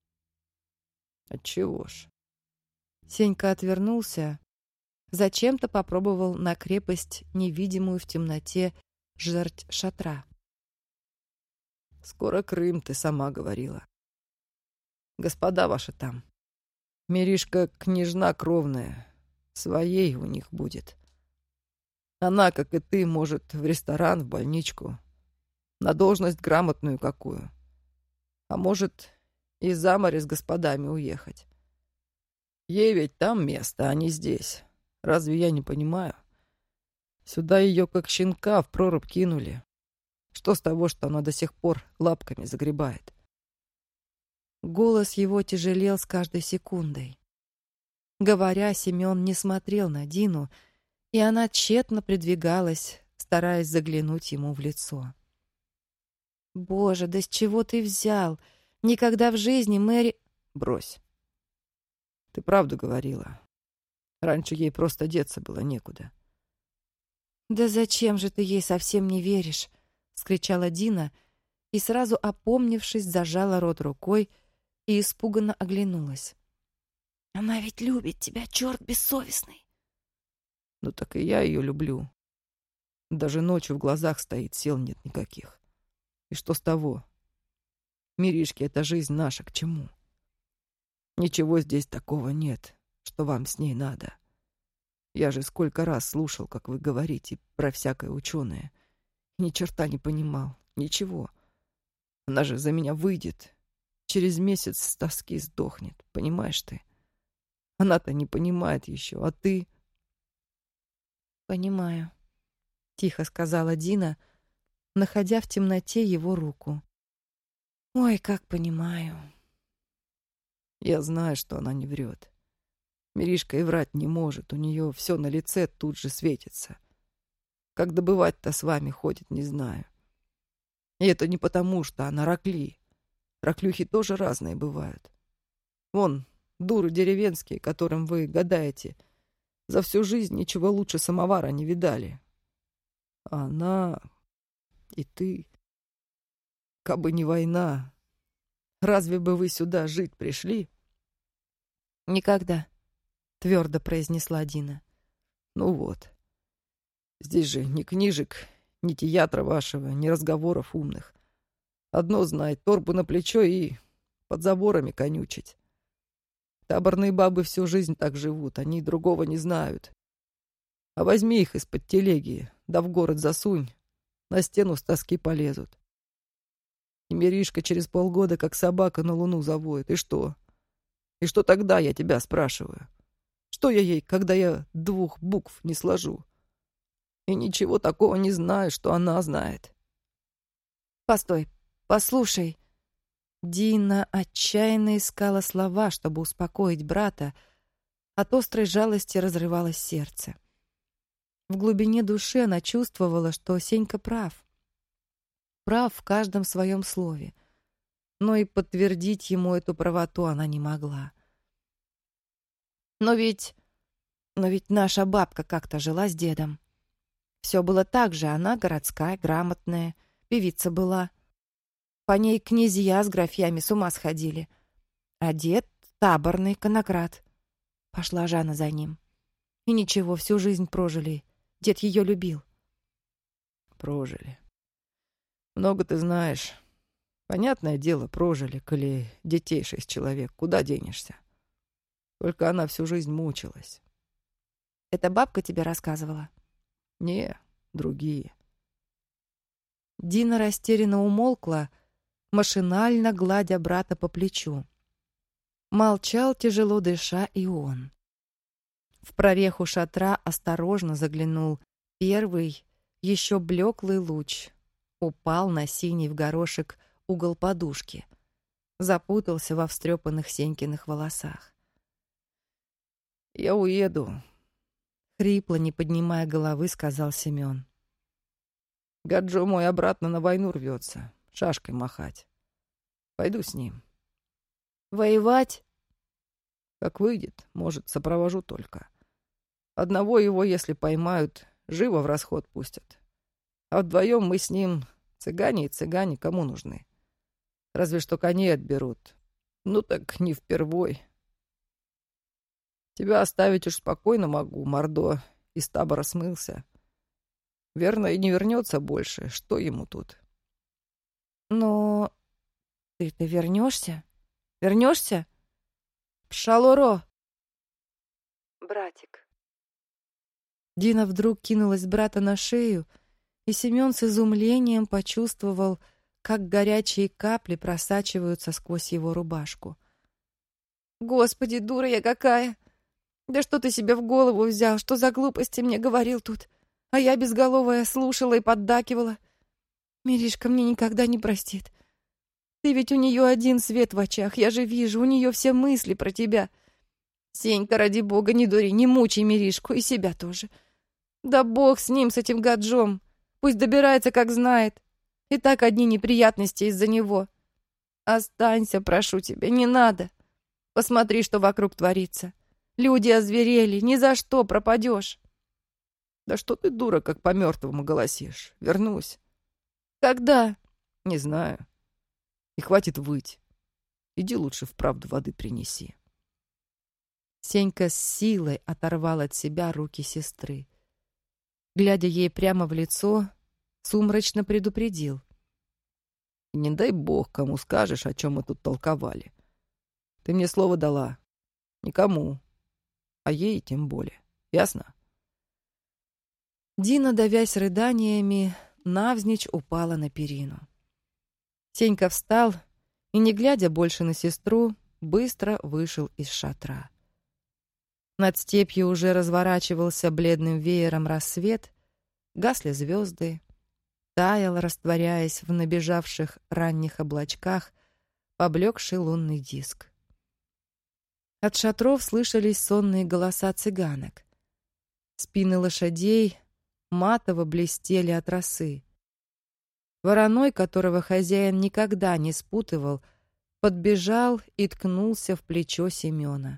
Отчего ж? Сенька отвернулся, зачем-то попробовал на крепость невидимую в темноте жерть шатра. Скоро Крым, ты сама говорила. Господа ваши там. Миришка княжна кровная, своей у них будет. Она, как и ты, может в ресторан, в больничку, на должность грамотную какую. А может и за море с господами уехать. Ей ведь там место, а не здесь. Разве я не понимаю? Сюда ее, как щенка, в прорубь кинули. Что с того, что она до сих пор лапками загребает? Голос его тяжелел с каждой секундой. Говоря, Семен не смотрел на Дину, и она тщетно придвигалась, стараясь заглянуть ему в лицо. «Боже, да с чего ты взял? Никогда в жизни Мэри...» Брось. Ты правду говорила. Раньше ей просто деться было некуда. «Да зачем же ты ей совсем не веришь?» — скричала Дина, и сразу опомнившись, зажала рот рукой и испуганно оглянулась. «Она ведь любит тебя, черт бессовестный!» Ну так и я ее люблю. Даже ночью в глазах стоит, сил нет никаких. И что с того? Миришке, эта жизнь наша к чему? Ничего здесь такого нет, что вам с ней надо. Я же сколько раз слушал, как вы говорите про всякое ученое. Ни черта не понимал, ничего. Она же за меня выйдет. Через месяц с тоски сдохнет, понимаешь ты? Она-то не понимает еще, а ты... «Понимаю», — тихо сказала Дина, находя в темноте его руку. «Ой, как понимаю». Я знаю, что она не врет. Миришка и врать не может, у нее все на лице тут же светится. Как добывать-то с вами ходит, не знаю. И это не потому, что она ракли. Раклюхи тоже разные бывают. Вон, дуры деревенские, которым вы гадаете, за всю жизнь ничего лучше самовара не видали. А она и ты... Кабы не война, разве бы вы сюда жить пришли? «Никогда», — твердо произнесла Дина. Ну вот. Здесь же ни книжек, ни театра вашего, ни разговоров умных. Одно знать, торбу на плечо и под заборами конючить. Таборные бабы всю жизнь так живут, они другого не знают. А возьми их из-под телеги, да в город засунь, на стену с тоски полезут. И Миришка через полгода, как собака, на луну завоет. И что? И что тогда, я тебя спрашиваю? Что я ей, когда я двух букв не сложу? И ничего такого не знаю, что она знает. «Постой, послушай». Дина отчаянно искала слова, чтобы успокоить брата. От острой жалости разрывалось сердце. В глубине души она чувствовала, что Сенька прав. Прав в каждом своем слове. Но и подтвердить ему эту правоту она не могла. Но ведь... Но ведь наша бабка как-то жила с дедом. Все было так же, она городская, грамотная, певица была. По ней князья с графьями с ума сходили. А дед — таборный конократ. Пошла Жанна за ним. И ничего, всю жизнь прожили. Дед ее любил. Прожили. Много ты знаешь. Понятное дело, прожили, коли детей шесть человек. Куда денешься? Только она всю жизнь мучилась. Это бабка тебе рассказывала? Не, другие. Дина растерянно умолкла, машинально гладя брата по плечу. Молчал, тяжело дыша, и он. В прореху шатра осторожно заглянул первый, еще блеклый луч. Упал на синий в горошек угол подушки. Запутался во встрепанных Сенькиных волосах. Я уеду. Хрипло, не поднимая головы, сказал Семен. Гаджо мой обратно на войну рвется, шашкой махать. Пойду с ним. Воевать? Как выйдет, может, сопровожу только. Одного его, если поймают, живо в расход пустят. А вдвоем мы с ним, цыгане и цыгане, кому нужны? Разве что коней отберут. Ну так не впервой. Тебя оставить уж спокойно могу, Мордо из табора смылся. Верно, и не вернется больше. Что ему тут? Но ты-то вернешься? Вернешься? Пшалоро! Братик. Дина вдруг кинулась брата на шею, и Семен с изумлением почувствовал, как горячие капли просачиваются сквозь его рубашку. «Господи, дура я какая! Да что ты себе в голову взял? Что за глупости мне говорил тут? А я безголовая слушала и поддакивала. Миришка мне никогда не простит. Ты ведь у нее один свет в очах, я же вижу, у нее все мысли про тебя. Сенька, ради бога, не дури, не мучай Миришку, и себя тоже. Да бог с ним, с этим гаджом. Пусть добирается, как знает. И так одни неприятности из-за него. Останься, прошу тебя, не надо. Посмотри, что вокруг творится. Люди озверели, ни за что пропадешь. Да что ты, дура, как по мертвому голосишь? Вернусь. Когда? Не знаю. И хватит выть. Иди лучше вправду воды принеси. Сенька с силой оторвал от себя руки сестры. Глядя ей прямо в лицо, сумрачно предупредил. Не дай бог, кому скажешь, о чем мы тут толковали. Ты мне слово дала. Никому. А ей тем более. Ясно? Дина, давясь рыданиями, навзничь упала на перину. Сенька встал и, не глядя больше на сестру, быстро вышел из шатра. Над степью уже разворачивался бледным веером рассвет, гасли звезды, таял, растворяясь в набежавших ранних облачках, поблекший лунный диск. От шатров слышались сонные голоса цыганок. Спины лошадей матово блестели от росы. Вороной, которого хозяин никогда не спутывал, подбежал и ткнулся в плечо Семена.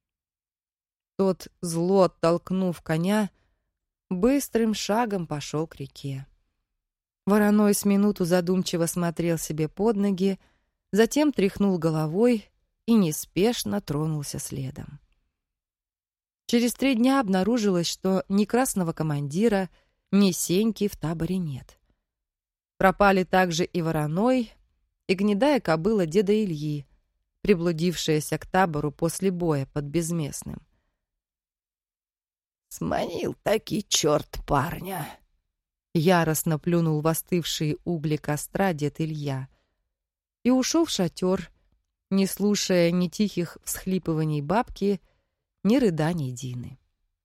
Тот, зло оттолкнув коня, быстрым шагом пошел к реке. Вороной с минуту задумчиво смотрел себе под ноги, затем тряхнул головой и неспешно тронулся следом. Через три дня обнаружилось, что ни красного командира, ни Сеньки в таборе нет. Пропали также и Вороной, и гнедая кобыла деда Ильи, приблудившаяся к табору после боя под Безместным. «Сманил таки черт парня!» Яростно плюнул в остывшие угли костра дед Илья и ушел в шатер, не слушая ни тихих всхлипываний бабки, ни рыданий Дины.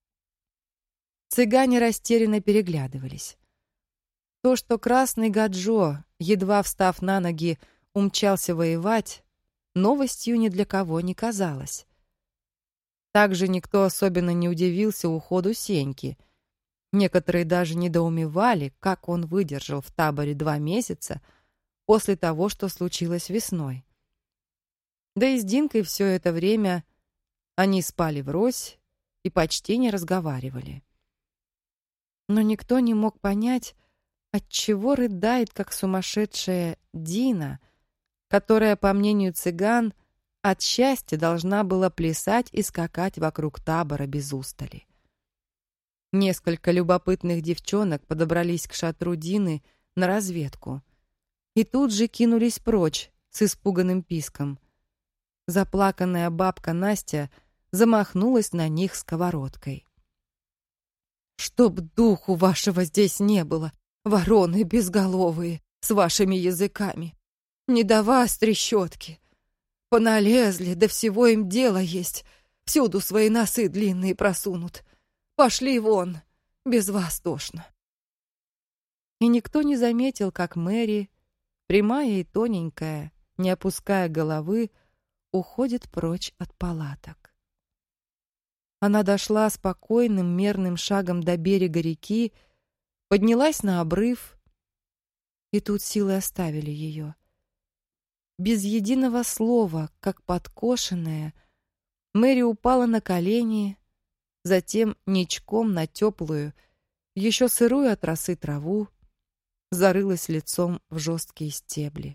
Цыгане растерянно переглядывались. То, что красный Гаджо, едва встав на ноги, умчался воевать, новостью ни для кого не казалось. Также никто особенно не удивился уходу Сеньки. Некоторые даже недоумевали, как он выдержал в таборе два месяца после того, что случилось весной. Да и с Динкой все это время они спали врозь и почти не разговаривали. Но никто не мог понять, отчего рыдает, как сумасшедшая Дина, которая, по мнению цыган, от счастья должна была плясать и скакать вокруг табора без устали. Несколько любопытных девчонок подобрались к шатру Дины на разведку и тут же кинулись прочь с испуганным писком. Заплаканная бабка Настя замахнулась на них сковородкой. «Чтоб духу вашего здесь не было, вороны безголовые, с вашими языками! Не до вас трещотки! Поналезли, да всего им дело есть, всюду свои носы длинные просунут. Пошли вон, без вас тошно!» И никто не заметил, как Мэри, прямая и тоненькая, не опуская головы, уходит прочь от палаток. Она дошла спокойным, мерным шагом до берега реки, поднялась на обрыв, и тут силы оставили ее. Без единого слова, как подкошенная, Мэри упала на колени, затем ничком на теплую, еще сырую от росы траву, зарылась лицом в жесткие стебли.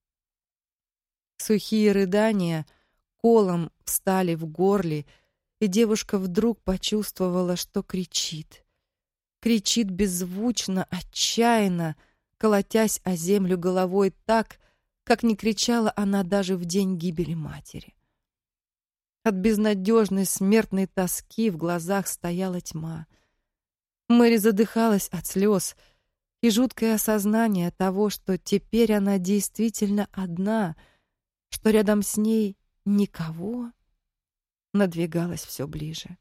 Сухие рыдания колом встали в горле, и девушка вдруг почувствовала, что кричит. Кричит беззвучно, отчаянно, колотясь о землю головой так, как не кричала она даже в день гибели матери. От безнадежной смертной тоски в глазах стояла тьма. Мэри задыхалась от слез, и жуткое осознание того, что теперь она действительно одна, что рядом с ней никого, надвигалось все ближе.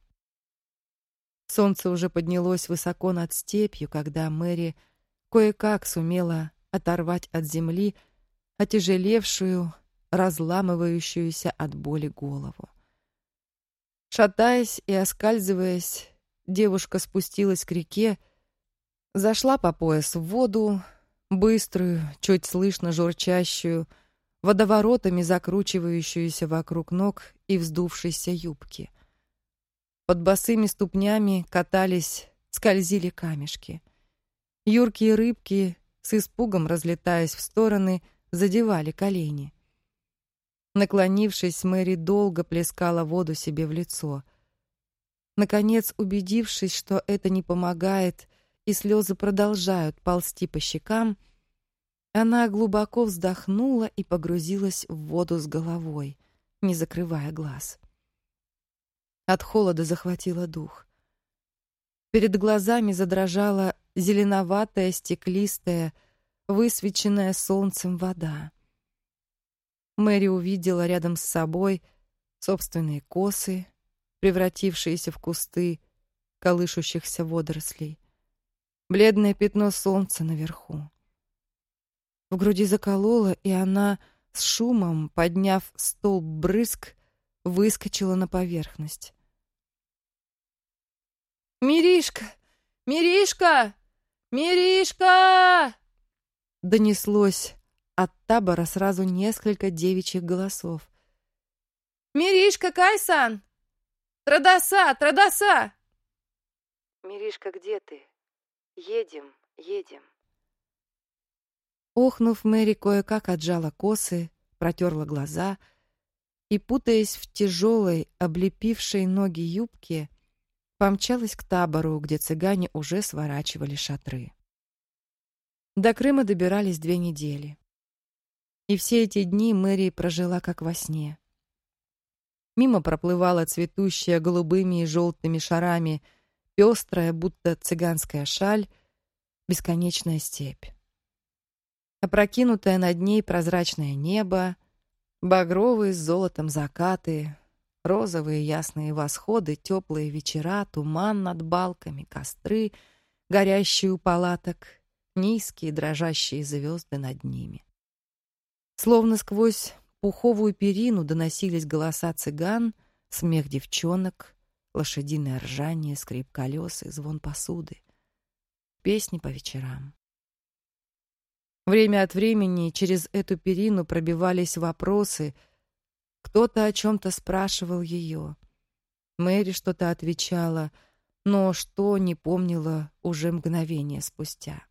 Солнце уже поднялось высоко над степью, когда Мэри кое-как сумела оторвать от земли отяжелевшую, разламывающуюся от боли голову. Шатаясь и оскальзываясь, девушка спустилась к реке, зашла по пояс в воду, быструю, чуть слышно журчащую, водоворотами закручивающуюся вокруг ног и вздувшейся юбки. Под босыми ступнями катались, скользили камешки. Юркие рыбки, с испугом разлетаясь в стороны, задевали колени. Наклонившись, Мэри долго плескала воду себе в лицо. Наконец, убедившись, что это не помогает, и слезы продолжают ползти по щекам, она глубоко вздохнула и погрузилась в воду с головой, не закрывая глаз. От холода захватило дух. Перед глазами задрожала зеленоватая, стеклистая, высвеченная солнцем вода. Мэри увидела рядом с собой собственные косы, превратившиеся в кусты колышущихся водорослей, бледное пятно солнца наверху. В груди заколола, и она, с шумом, подняв столб брызг, выскочила на поверхность. «Миришка! Миришка! Миришка!» Донеслось от табора сразу несколько девичьих голосов. «Миришка, Кайсан! Традаса! Традаса!» «Миришка, где ты? Едем, едем!» Охнув, Мэри кое-как отжала косы, протерла глаза и, путаясь в тяжелой, облепившей ноги юбке, помчалась к табору, где цыгане уже сворачивали шатры. До Крыма добирались две недели. И все эти дни Мэри прожила как во сне. Мимо проплывала цветущая голубыми и желтыми шарами, пестрая, будто цыганская шаль, бесконечная степь. Опрокинутое над ней прозрачное небо, багровые с золотом закаты, розовые ясные восходы, теплые вечера, туман над балками, костры, горящие у палаток, низкие дрожащие звезды над ними. Словно сквозь пуховую перину доносились голоса цыган, смех девчонок, лошадиное ржание, скрип колес и звон посуды. Песни по вечерам. Время от времени через эту перину пробивались вопросы. Кто-то о чем-то спрашивал ее. Мэри что-то отвечала, но что не помнила уже мгновение спустя.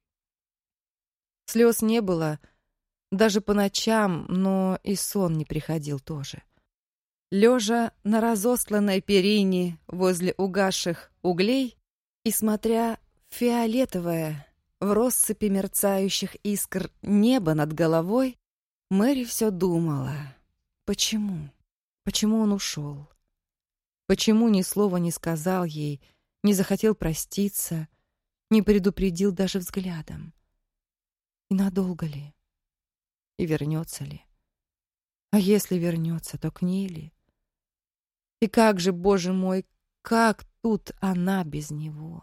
Слез не было даже по ночам, но и сон не приходил тоже. Лежа на разостланной перине возле угасших углей и смотря в фиолетовое, в россыпи мерцающих искр небо над головой, Мэри все думала. Почему? Почему он ушел? Почему ни слова не сказал ей, не захотел проститься, не предупредил даже взглядом? И надолго ли? И вернется ли? А если вернется, то к ней ли? И как же, Боже мой, как тут она без него?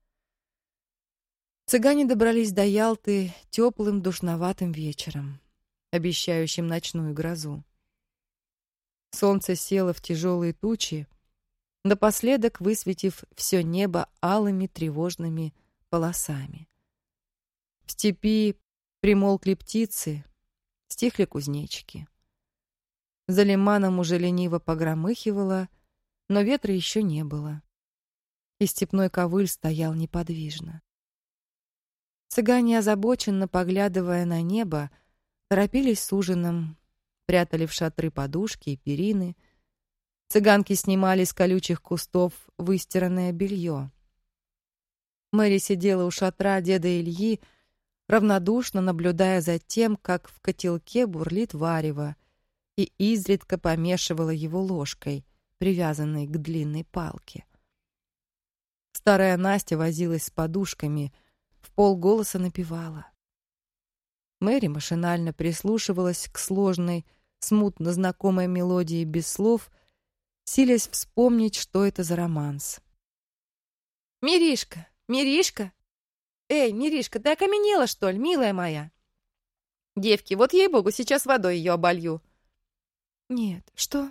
Цыгане добрались до Ялты теплым душноватым вечером, обещающим ночную грозу. Солнце село в тяжелые тучи, напоследок высветив все небо алыми тревожными полосами. В степи примолкли птицы, стихли кузнечики. За лиманом уже лениво погромыхивало, но ветра еще не было. И степной ковыль стоял неподвижно. Цыгане, озабоченно поглядывая на небо, торопились с ужином, прятали в шатры подушки и перины. Цыганки снимали с колючих кустов выстиранное белье. Мэри сидела у шатра деда Ильи, равнодушно наблюдая за тем, как в котелке бурлит варево, и изредка помешивала его ложкой, привязанной к длинной палке. Старая Настя возилась с подушками, вполголоса напевала. Мэри машинально прислушивалась к сложной, смутно знакомой мелодии без слов, силясь вспомнить, что это за романс. «Миришка! Миришка! Эй, Миришка, ты окаменела, что ли, милая моя?» «Девки, вот ей-богу, сейчас водой ее оболью». «Нет, что?»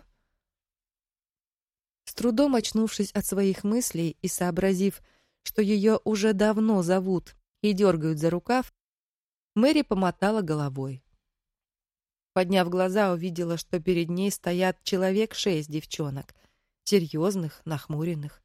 С трудом очнувшись от своих мыслей и сообразив, что ее уже давно зовут и дергают за рукав, Мэри помотала головой. Подняв глаза, увидела, что перед ней стоят человек шесть девчонок, серьезных, нахмуренных.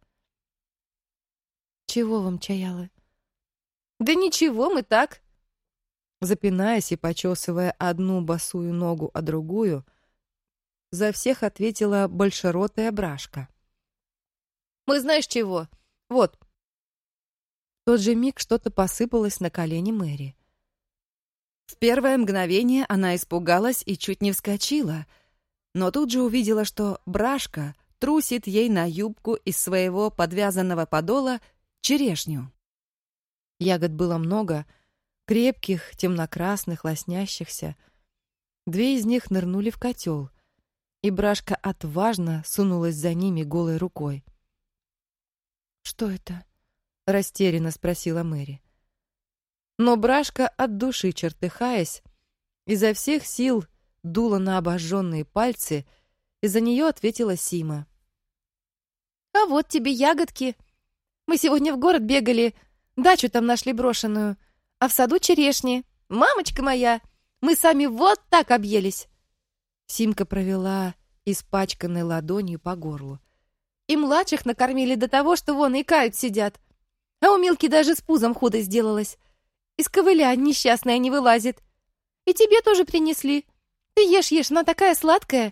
«Чего вам, чаялы?» «Да ничего, мы так». Запинаясь и почесывая одну босую ногу, а другую, за всех ответила большеротая Брашка. «Мы знаешь чего? Вот». В тот же миг что-то посыпалось на колени Мэри. В первое мгновение она испугалась и чуть не вскочила, но тут же увидела, что Брашка трусит ей на юбку из своего подвязанного подола черешню. Ягод было много, крепких, темно-красных, лоснящихся. Две из них нырнули в котел, и Брашка отважно сунулась за ними голой рукой. «Что это?» — растерянно спросила Мэри. Но Брашка, от души чертыхаясь, изо всех сил дула на обожженные пальцы, и за нее ответила Сима. «А вот тебе ягодки. Мы сегодня в город бегали, дачу там нашли брошенную, а в саду черешни. Мамочка моя, мы сами вот так объелись». Симка провела испачканной ладонью по горлу. «И младших накормили до того, что вон икают сидят. А у Милки даже с пузом худо сделалось. Из ковыля несчастная не вылазит. И тебе тоже принесли. Ты ешь, ешь, она такая сладкая».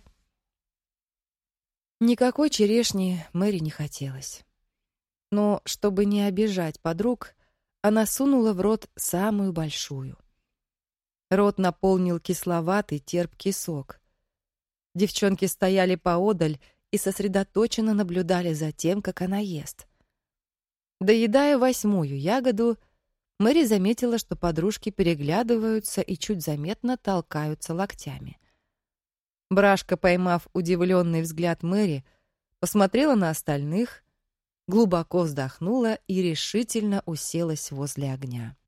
Никакой черешни Мэри не хотелось. Но, чтобы не обижать подруг, она сунула в рот самую большую. Рот наполнил кисловатый терпкий сок. Девчонки стояли поодаль и сосредоточенно наблюдали за тем, как она ест. Доедая восьмую ягоду, Мэри заметила, что подружки переглядываются и чуть заметно толкаются локтями. Брашка, поймав удивленный взгляд Мэри, посмотрела на остальных, глубоко вздохнула и решительно уселась возле огня.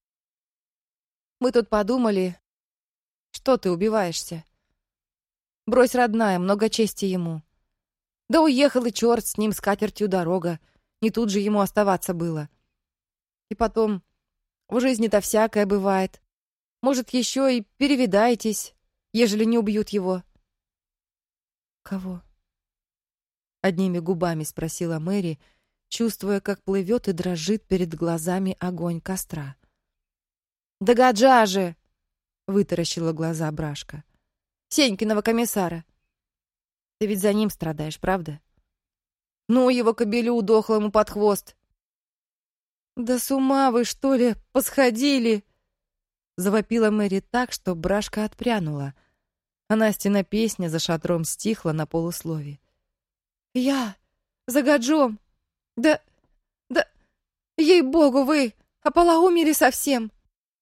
«Мы тут подумали, что ты убиваешься? Брось, родная, много чести ему. Да уехал и черт с ним, с катертью дорога, не тут же ему оставаться было. И потом, в жизни-то всякое бывает. Может, еще и перевидаетесь, ежели не убьют его». «Кого?» — одними губами спросила Мэри, чувствуя, как плывет и дрожит перед глазами огонь костра. «Да Гаджа же!» — вытаращила глаза Брашка. «Сенькиного комиссара. Ты ведь за ним страдаешь, правда? Ну, его кобелю дохлому под хвост». «Да с ума вы, что ли, посходили?» Завопила Мэри так, что Брашка отпрянула, а Настина песня за шатром стихла на полуслове. «Я? За Гаджом? Да... да... Ей-богу, вы ополоумели совсем!»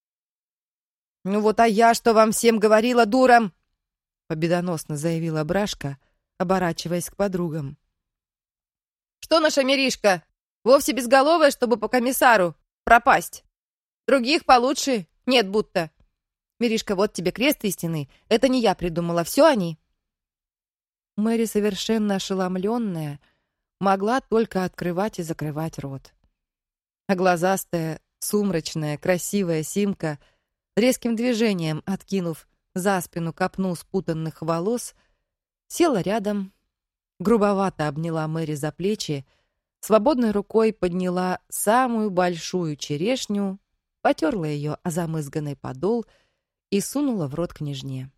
«Ну вот, а я что вам всем говорила, дурам?» Победоносно заявила Брашка, оборачиваясь к подругам. «Что наша Миришка? Вовсе безголовая, чтобы по комиссару пропасть. Других получше нет будто. Миришка, вот тебе крест истинный. Это не я придумала, все они». Мэри, совершенно ошеломленная, могла только открывать и закрывать рот. А глазастая, сумрачная, красивая Симка, резким движением откинув за спину копну спутанных волос, села рядом, грубовато обняла Мэри за плечи, свободной рукой подняла самую большую черешню, потерла ее о замызганный подол и сунула в рот княжне.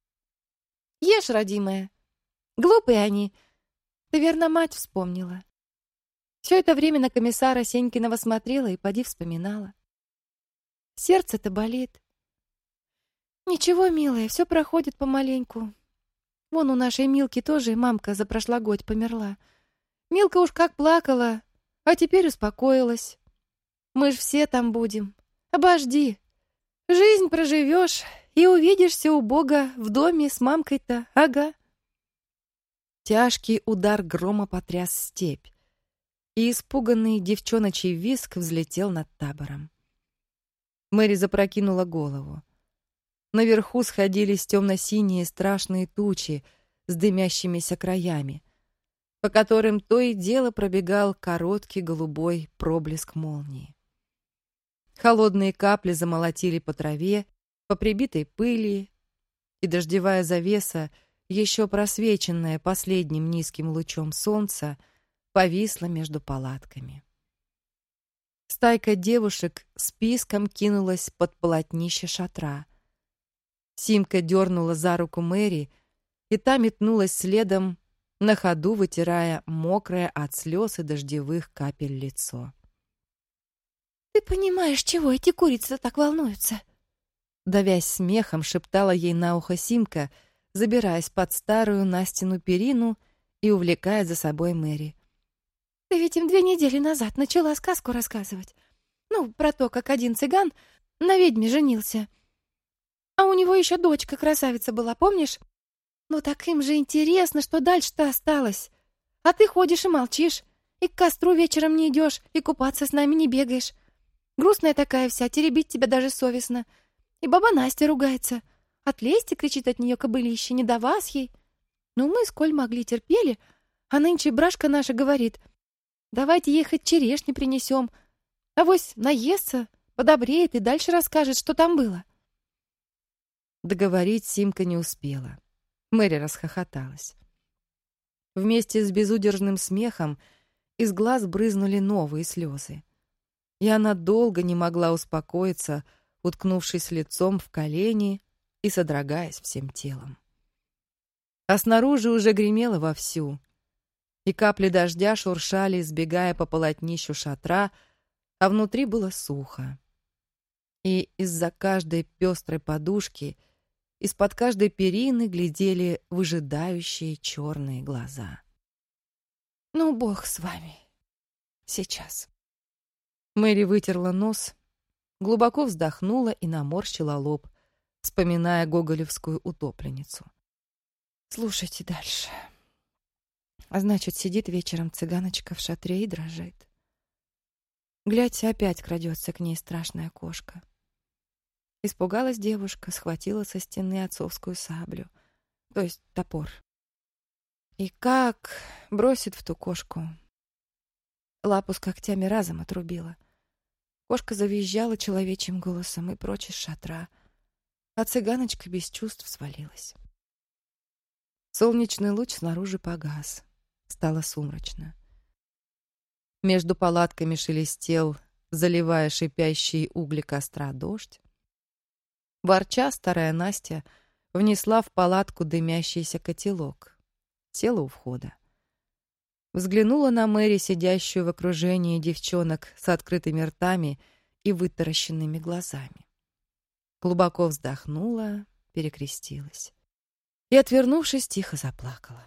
«Ешь, родимая. Глупые они. Ты, верно, мать вспомнила». Все это время на комиссара Сенькиного смотрела и поди вспоминала. Сердце-то болит. Ничего, милая, все проходит помаленьку. Вон у нашей Милки тоже мамка за прошлогодь померла. Милка уж как плакала, а теперь успокоилась. Мы ж все там будем. Обожди. Жизнь проживешь и увидишься у Бога в доме с мамкой-то, ага. Тяжкий удар грома потряс степь, и испуганный девчоночий визг взлетел над табором. Мэри запрокинула голову. Наверху сходились темно-синие страшные тучи с дымящимися краями, по которым то и дело пробегал короткий голубой проблеск молнии. Холодные капли замолотили по траве, по прибитой пыли, и дождевая завеса, еще просвеченная последним низким лучом солнца, повисла между палатками. Стайка девушек с писком кинулась под полотнище шатра. Симка дернула за руку Мэри, и та метнулась следом, на ходу вытирая мокрое от слез и дождевых капель лицо. «Ты понимаешь, чего эти курицы так волнуются?» Давясь смехом, шептала ей на ухо Симка, забираясь под старую Настину перину и увлекая за собой Мэри. «Ты ведь им две недели назад начала сказку рассказывать. Ну, про то, как один цыган на ведьме женился. А у него еще дочка красавица была, помнишь? Ну так им же интересно, что дальше-то осталось. А ты ходишь и молчишь, и к костру вечером не идешь, и купаться с нами не бегаешь. Грустная такая вся, теребить тебя даже совестно. И баба Настя ругается. Отлезьте, кричит от нее кобылище, не до вас ей. Ну мы, сколь могли, терпели, а нынче брашка наша говорит: давайте ей хоть черешни принесем. Авось наестся, подобреет и дальше расскажет, что там было. Договорить Симка не успела. Мэри расхохоталась. Вместе с безудержным смехом из глаз брызнули новые слезы. И она долго не могла успокоиться, уткнувшись лицом в колени и содрогаясь всем телом. А снаружи уже гремело вовсю, и капли дождя шуршали, сбегая по полотнищу шатра, а внутри было сухо. И из-за каждой пестрой подушки, из-под каждой перины глядели выжидающие черные глаза. «Ну, Бог с вами. Сейчас». Мэри вытерла нос, глубоко вздохнула и наморщила лоб, вспоминая гоголевскую утопленницу. «Слушайте дальше. А значит, сидит вечером цыганочка в шатре и дрожит. Глядь, опять крадется к ней страшная кошка. Испугалась девушка, схватила со стены отцовскую саблю, то есть топор. И как бросит в ту кошку. Лапу с когтями разом отрубила. Кошка завизжала человечьим голосом и прочь из шатра, а цыганочка без чувств свалилась. Солнечный луч снаружи погас. Стало сумрачно. Между палатками шелестел, заливая шипящие угли костра, дождь. Ворча, старая Настя внесла в палатку дымящийся котелок. Села у входа. Взглянула на Мэри, сидящую в окружении девчонок с открытыми ртами и вытаращенными глазами. Глубоко вздохнула, перекрестилась и, отвернувшись, тихо заплакала.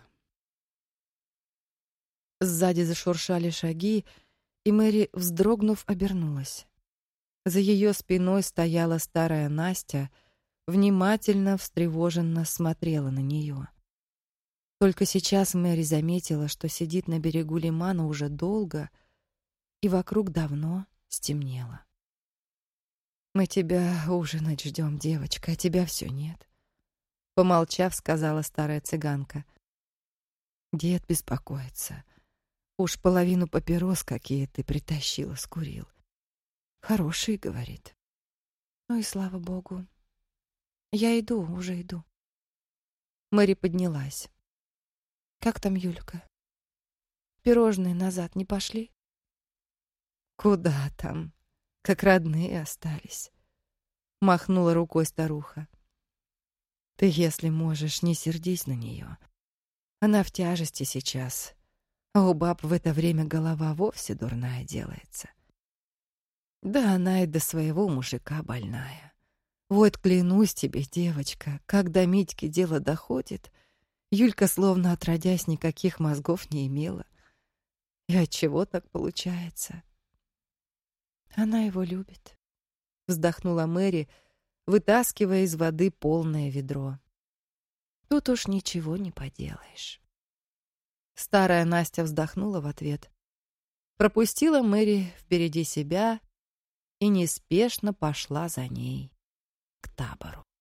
Сзади зашуршали шаги, и Мэри, вздрогнув, обернулась. За ее спиной стояла старая Настя, внимательно, встревоженно смотрела на нее. Только сейчас Мэри заметила, что сидит на берегу лимана уже долго, и вокруг давно стемнело. «Мы тебя ужинать ждем, девочка, а тебя все нет», — помолчав, сказала старая цыганка. «Дед беспокоится. Уж половину папирос, какие ты притащила, скурил. Хороший, говорит. Ну и слава богу. Я иду, уже иду. Мэри поднялась. Как там Юлька? Пирожные назад не пошли? Куда там? Как родные остались. Махнула рукой старуха. Ты, если можешь, не сердись на нее. Она в тяжести сейчас, а у баб в это время голова вовсе дурная делается. Да она и до своего мужика больная. Вот клянусь тебе, девочка, когда Митьке дело доходит, Юлька словно отродясь никаких мозгов не имела. И отчего так получается? Она его любит, вздохнула Мэри, вытаскивая из воды полное ведро. Тут уж ничего не поделаешь. Старая Настя вздохнула в ответ, пропустила Мэри впереди себя и неспешно пошла за ней к табору.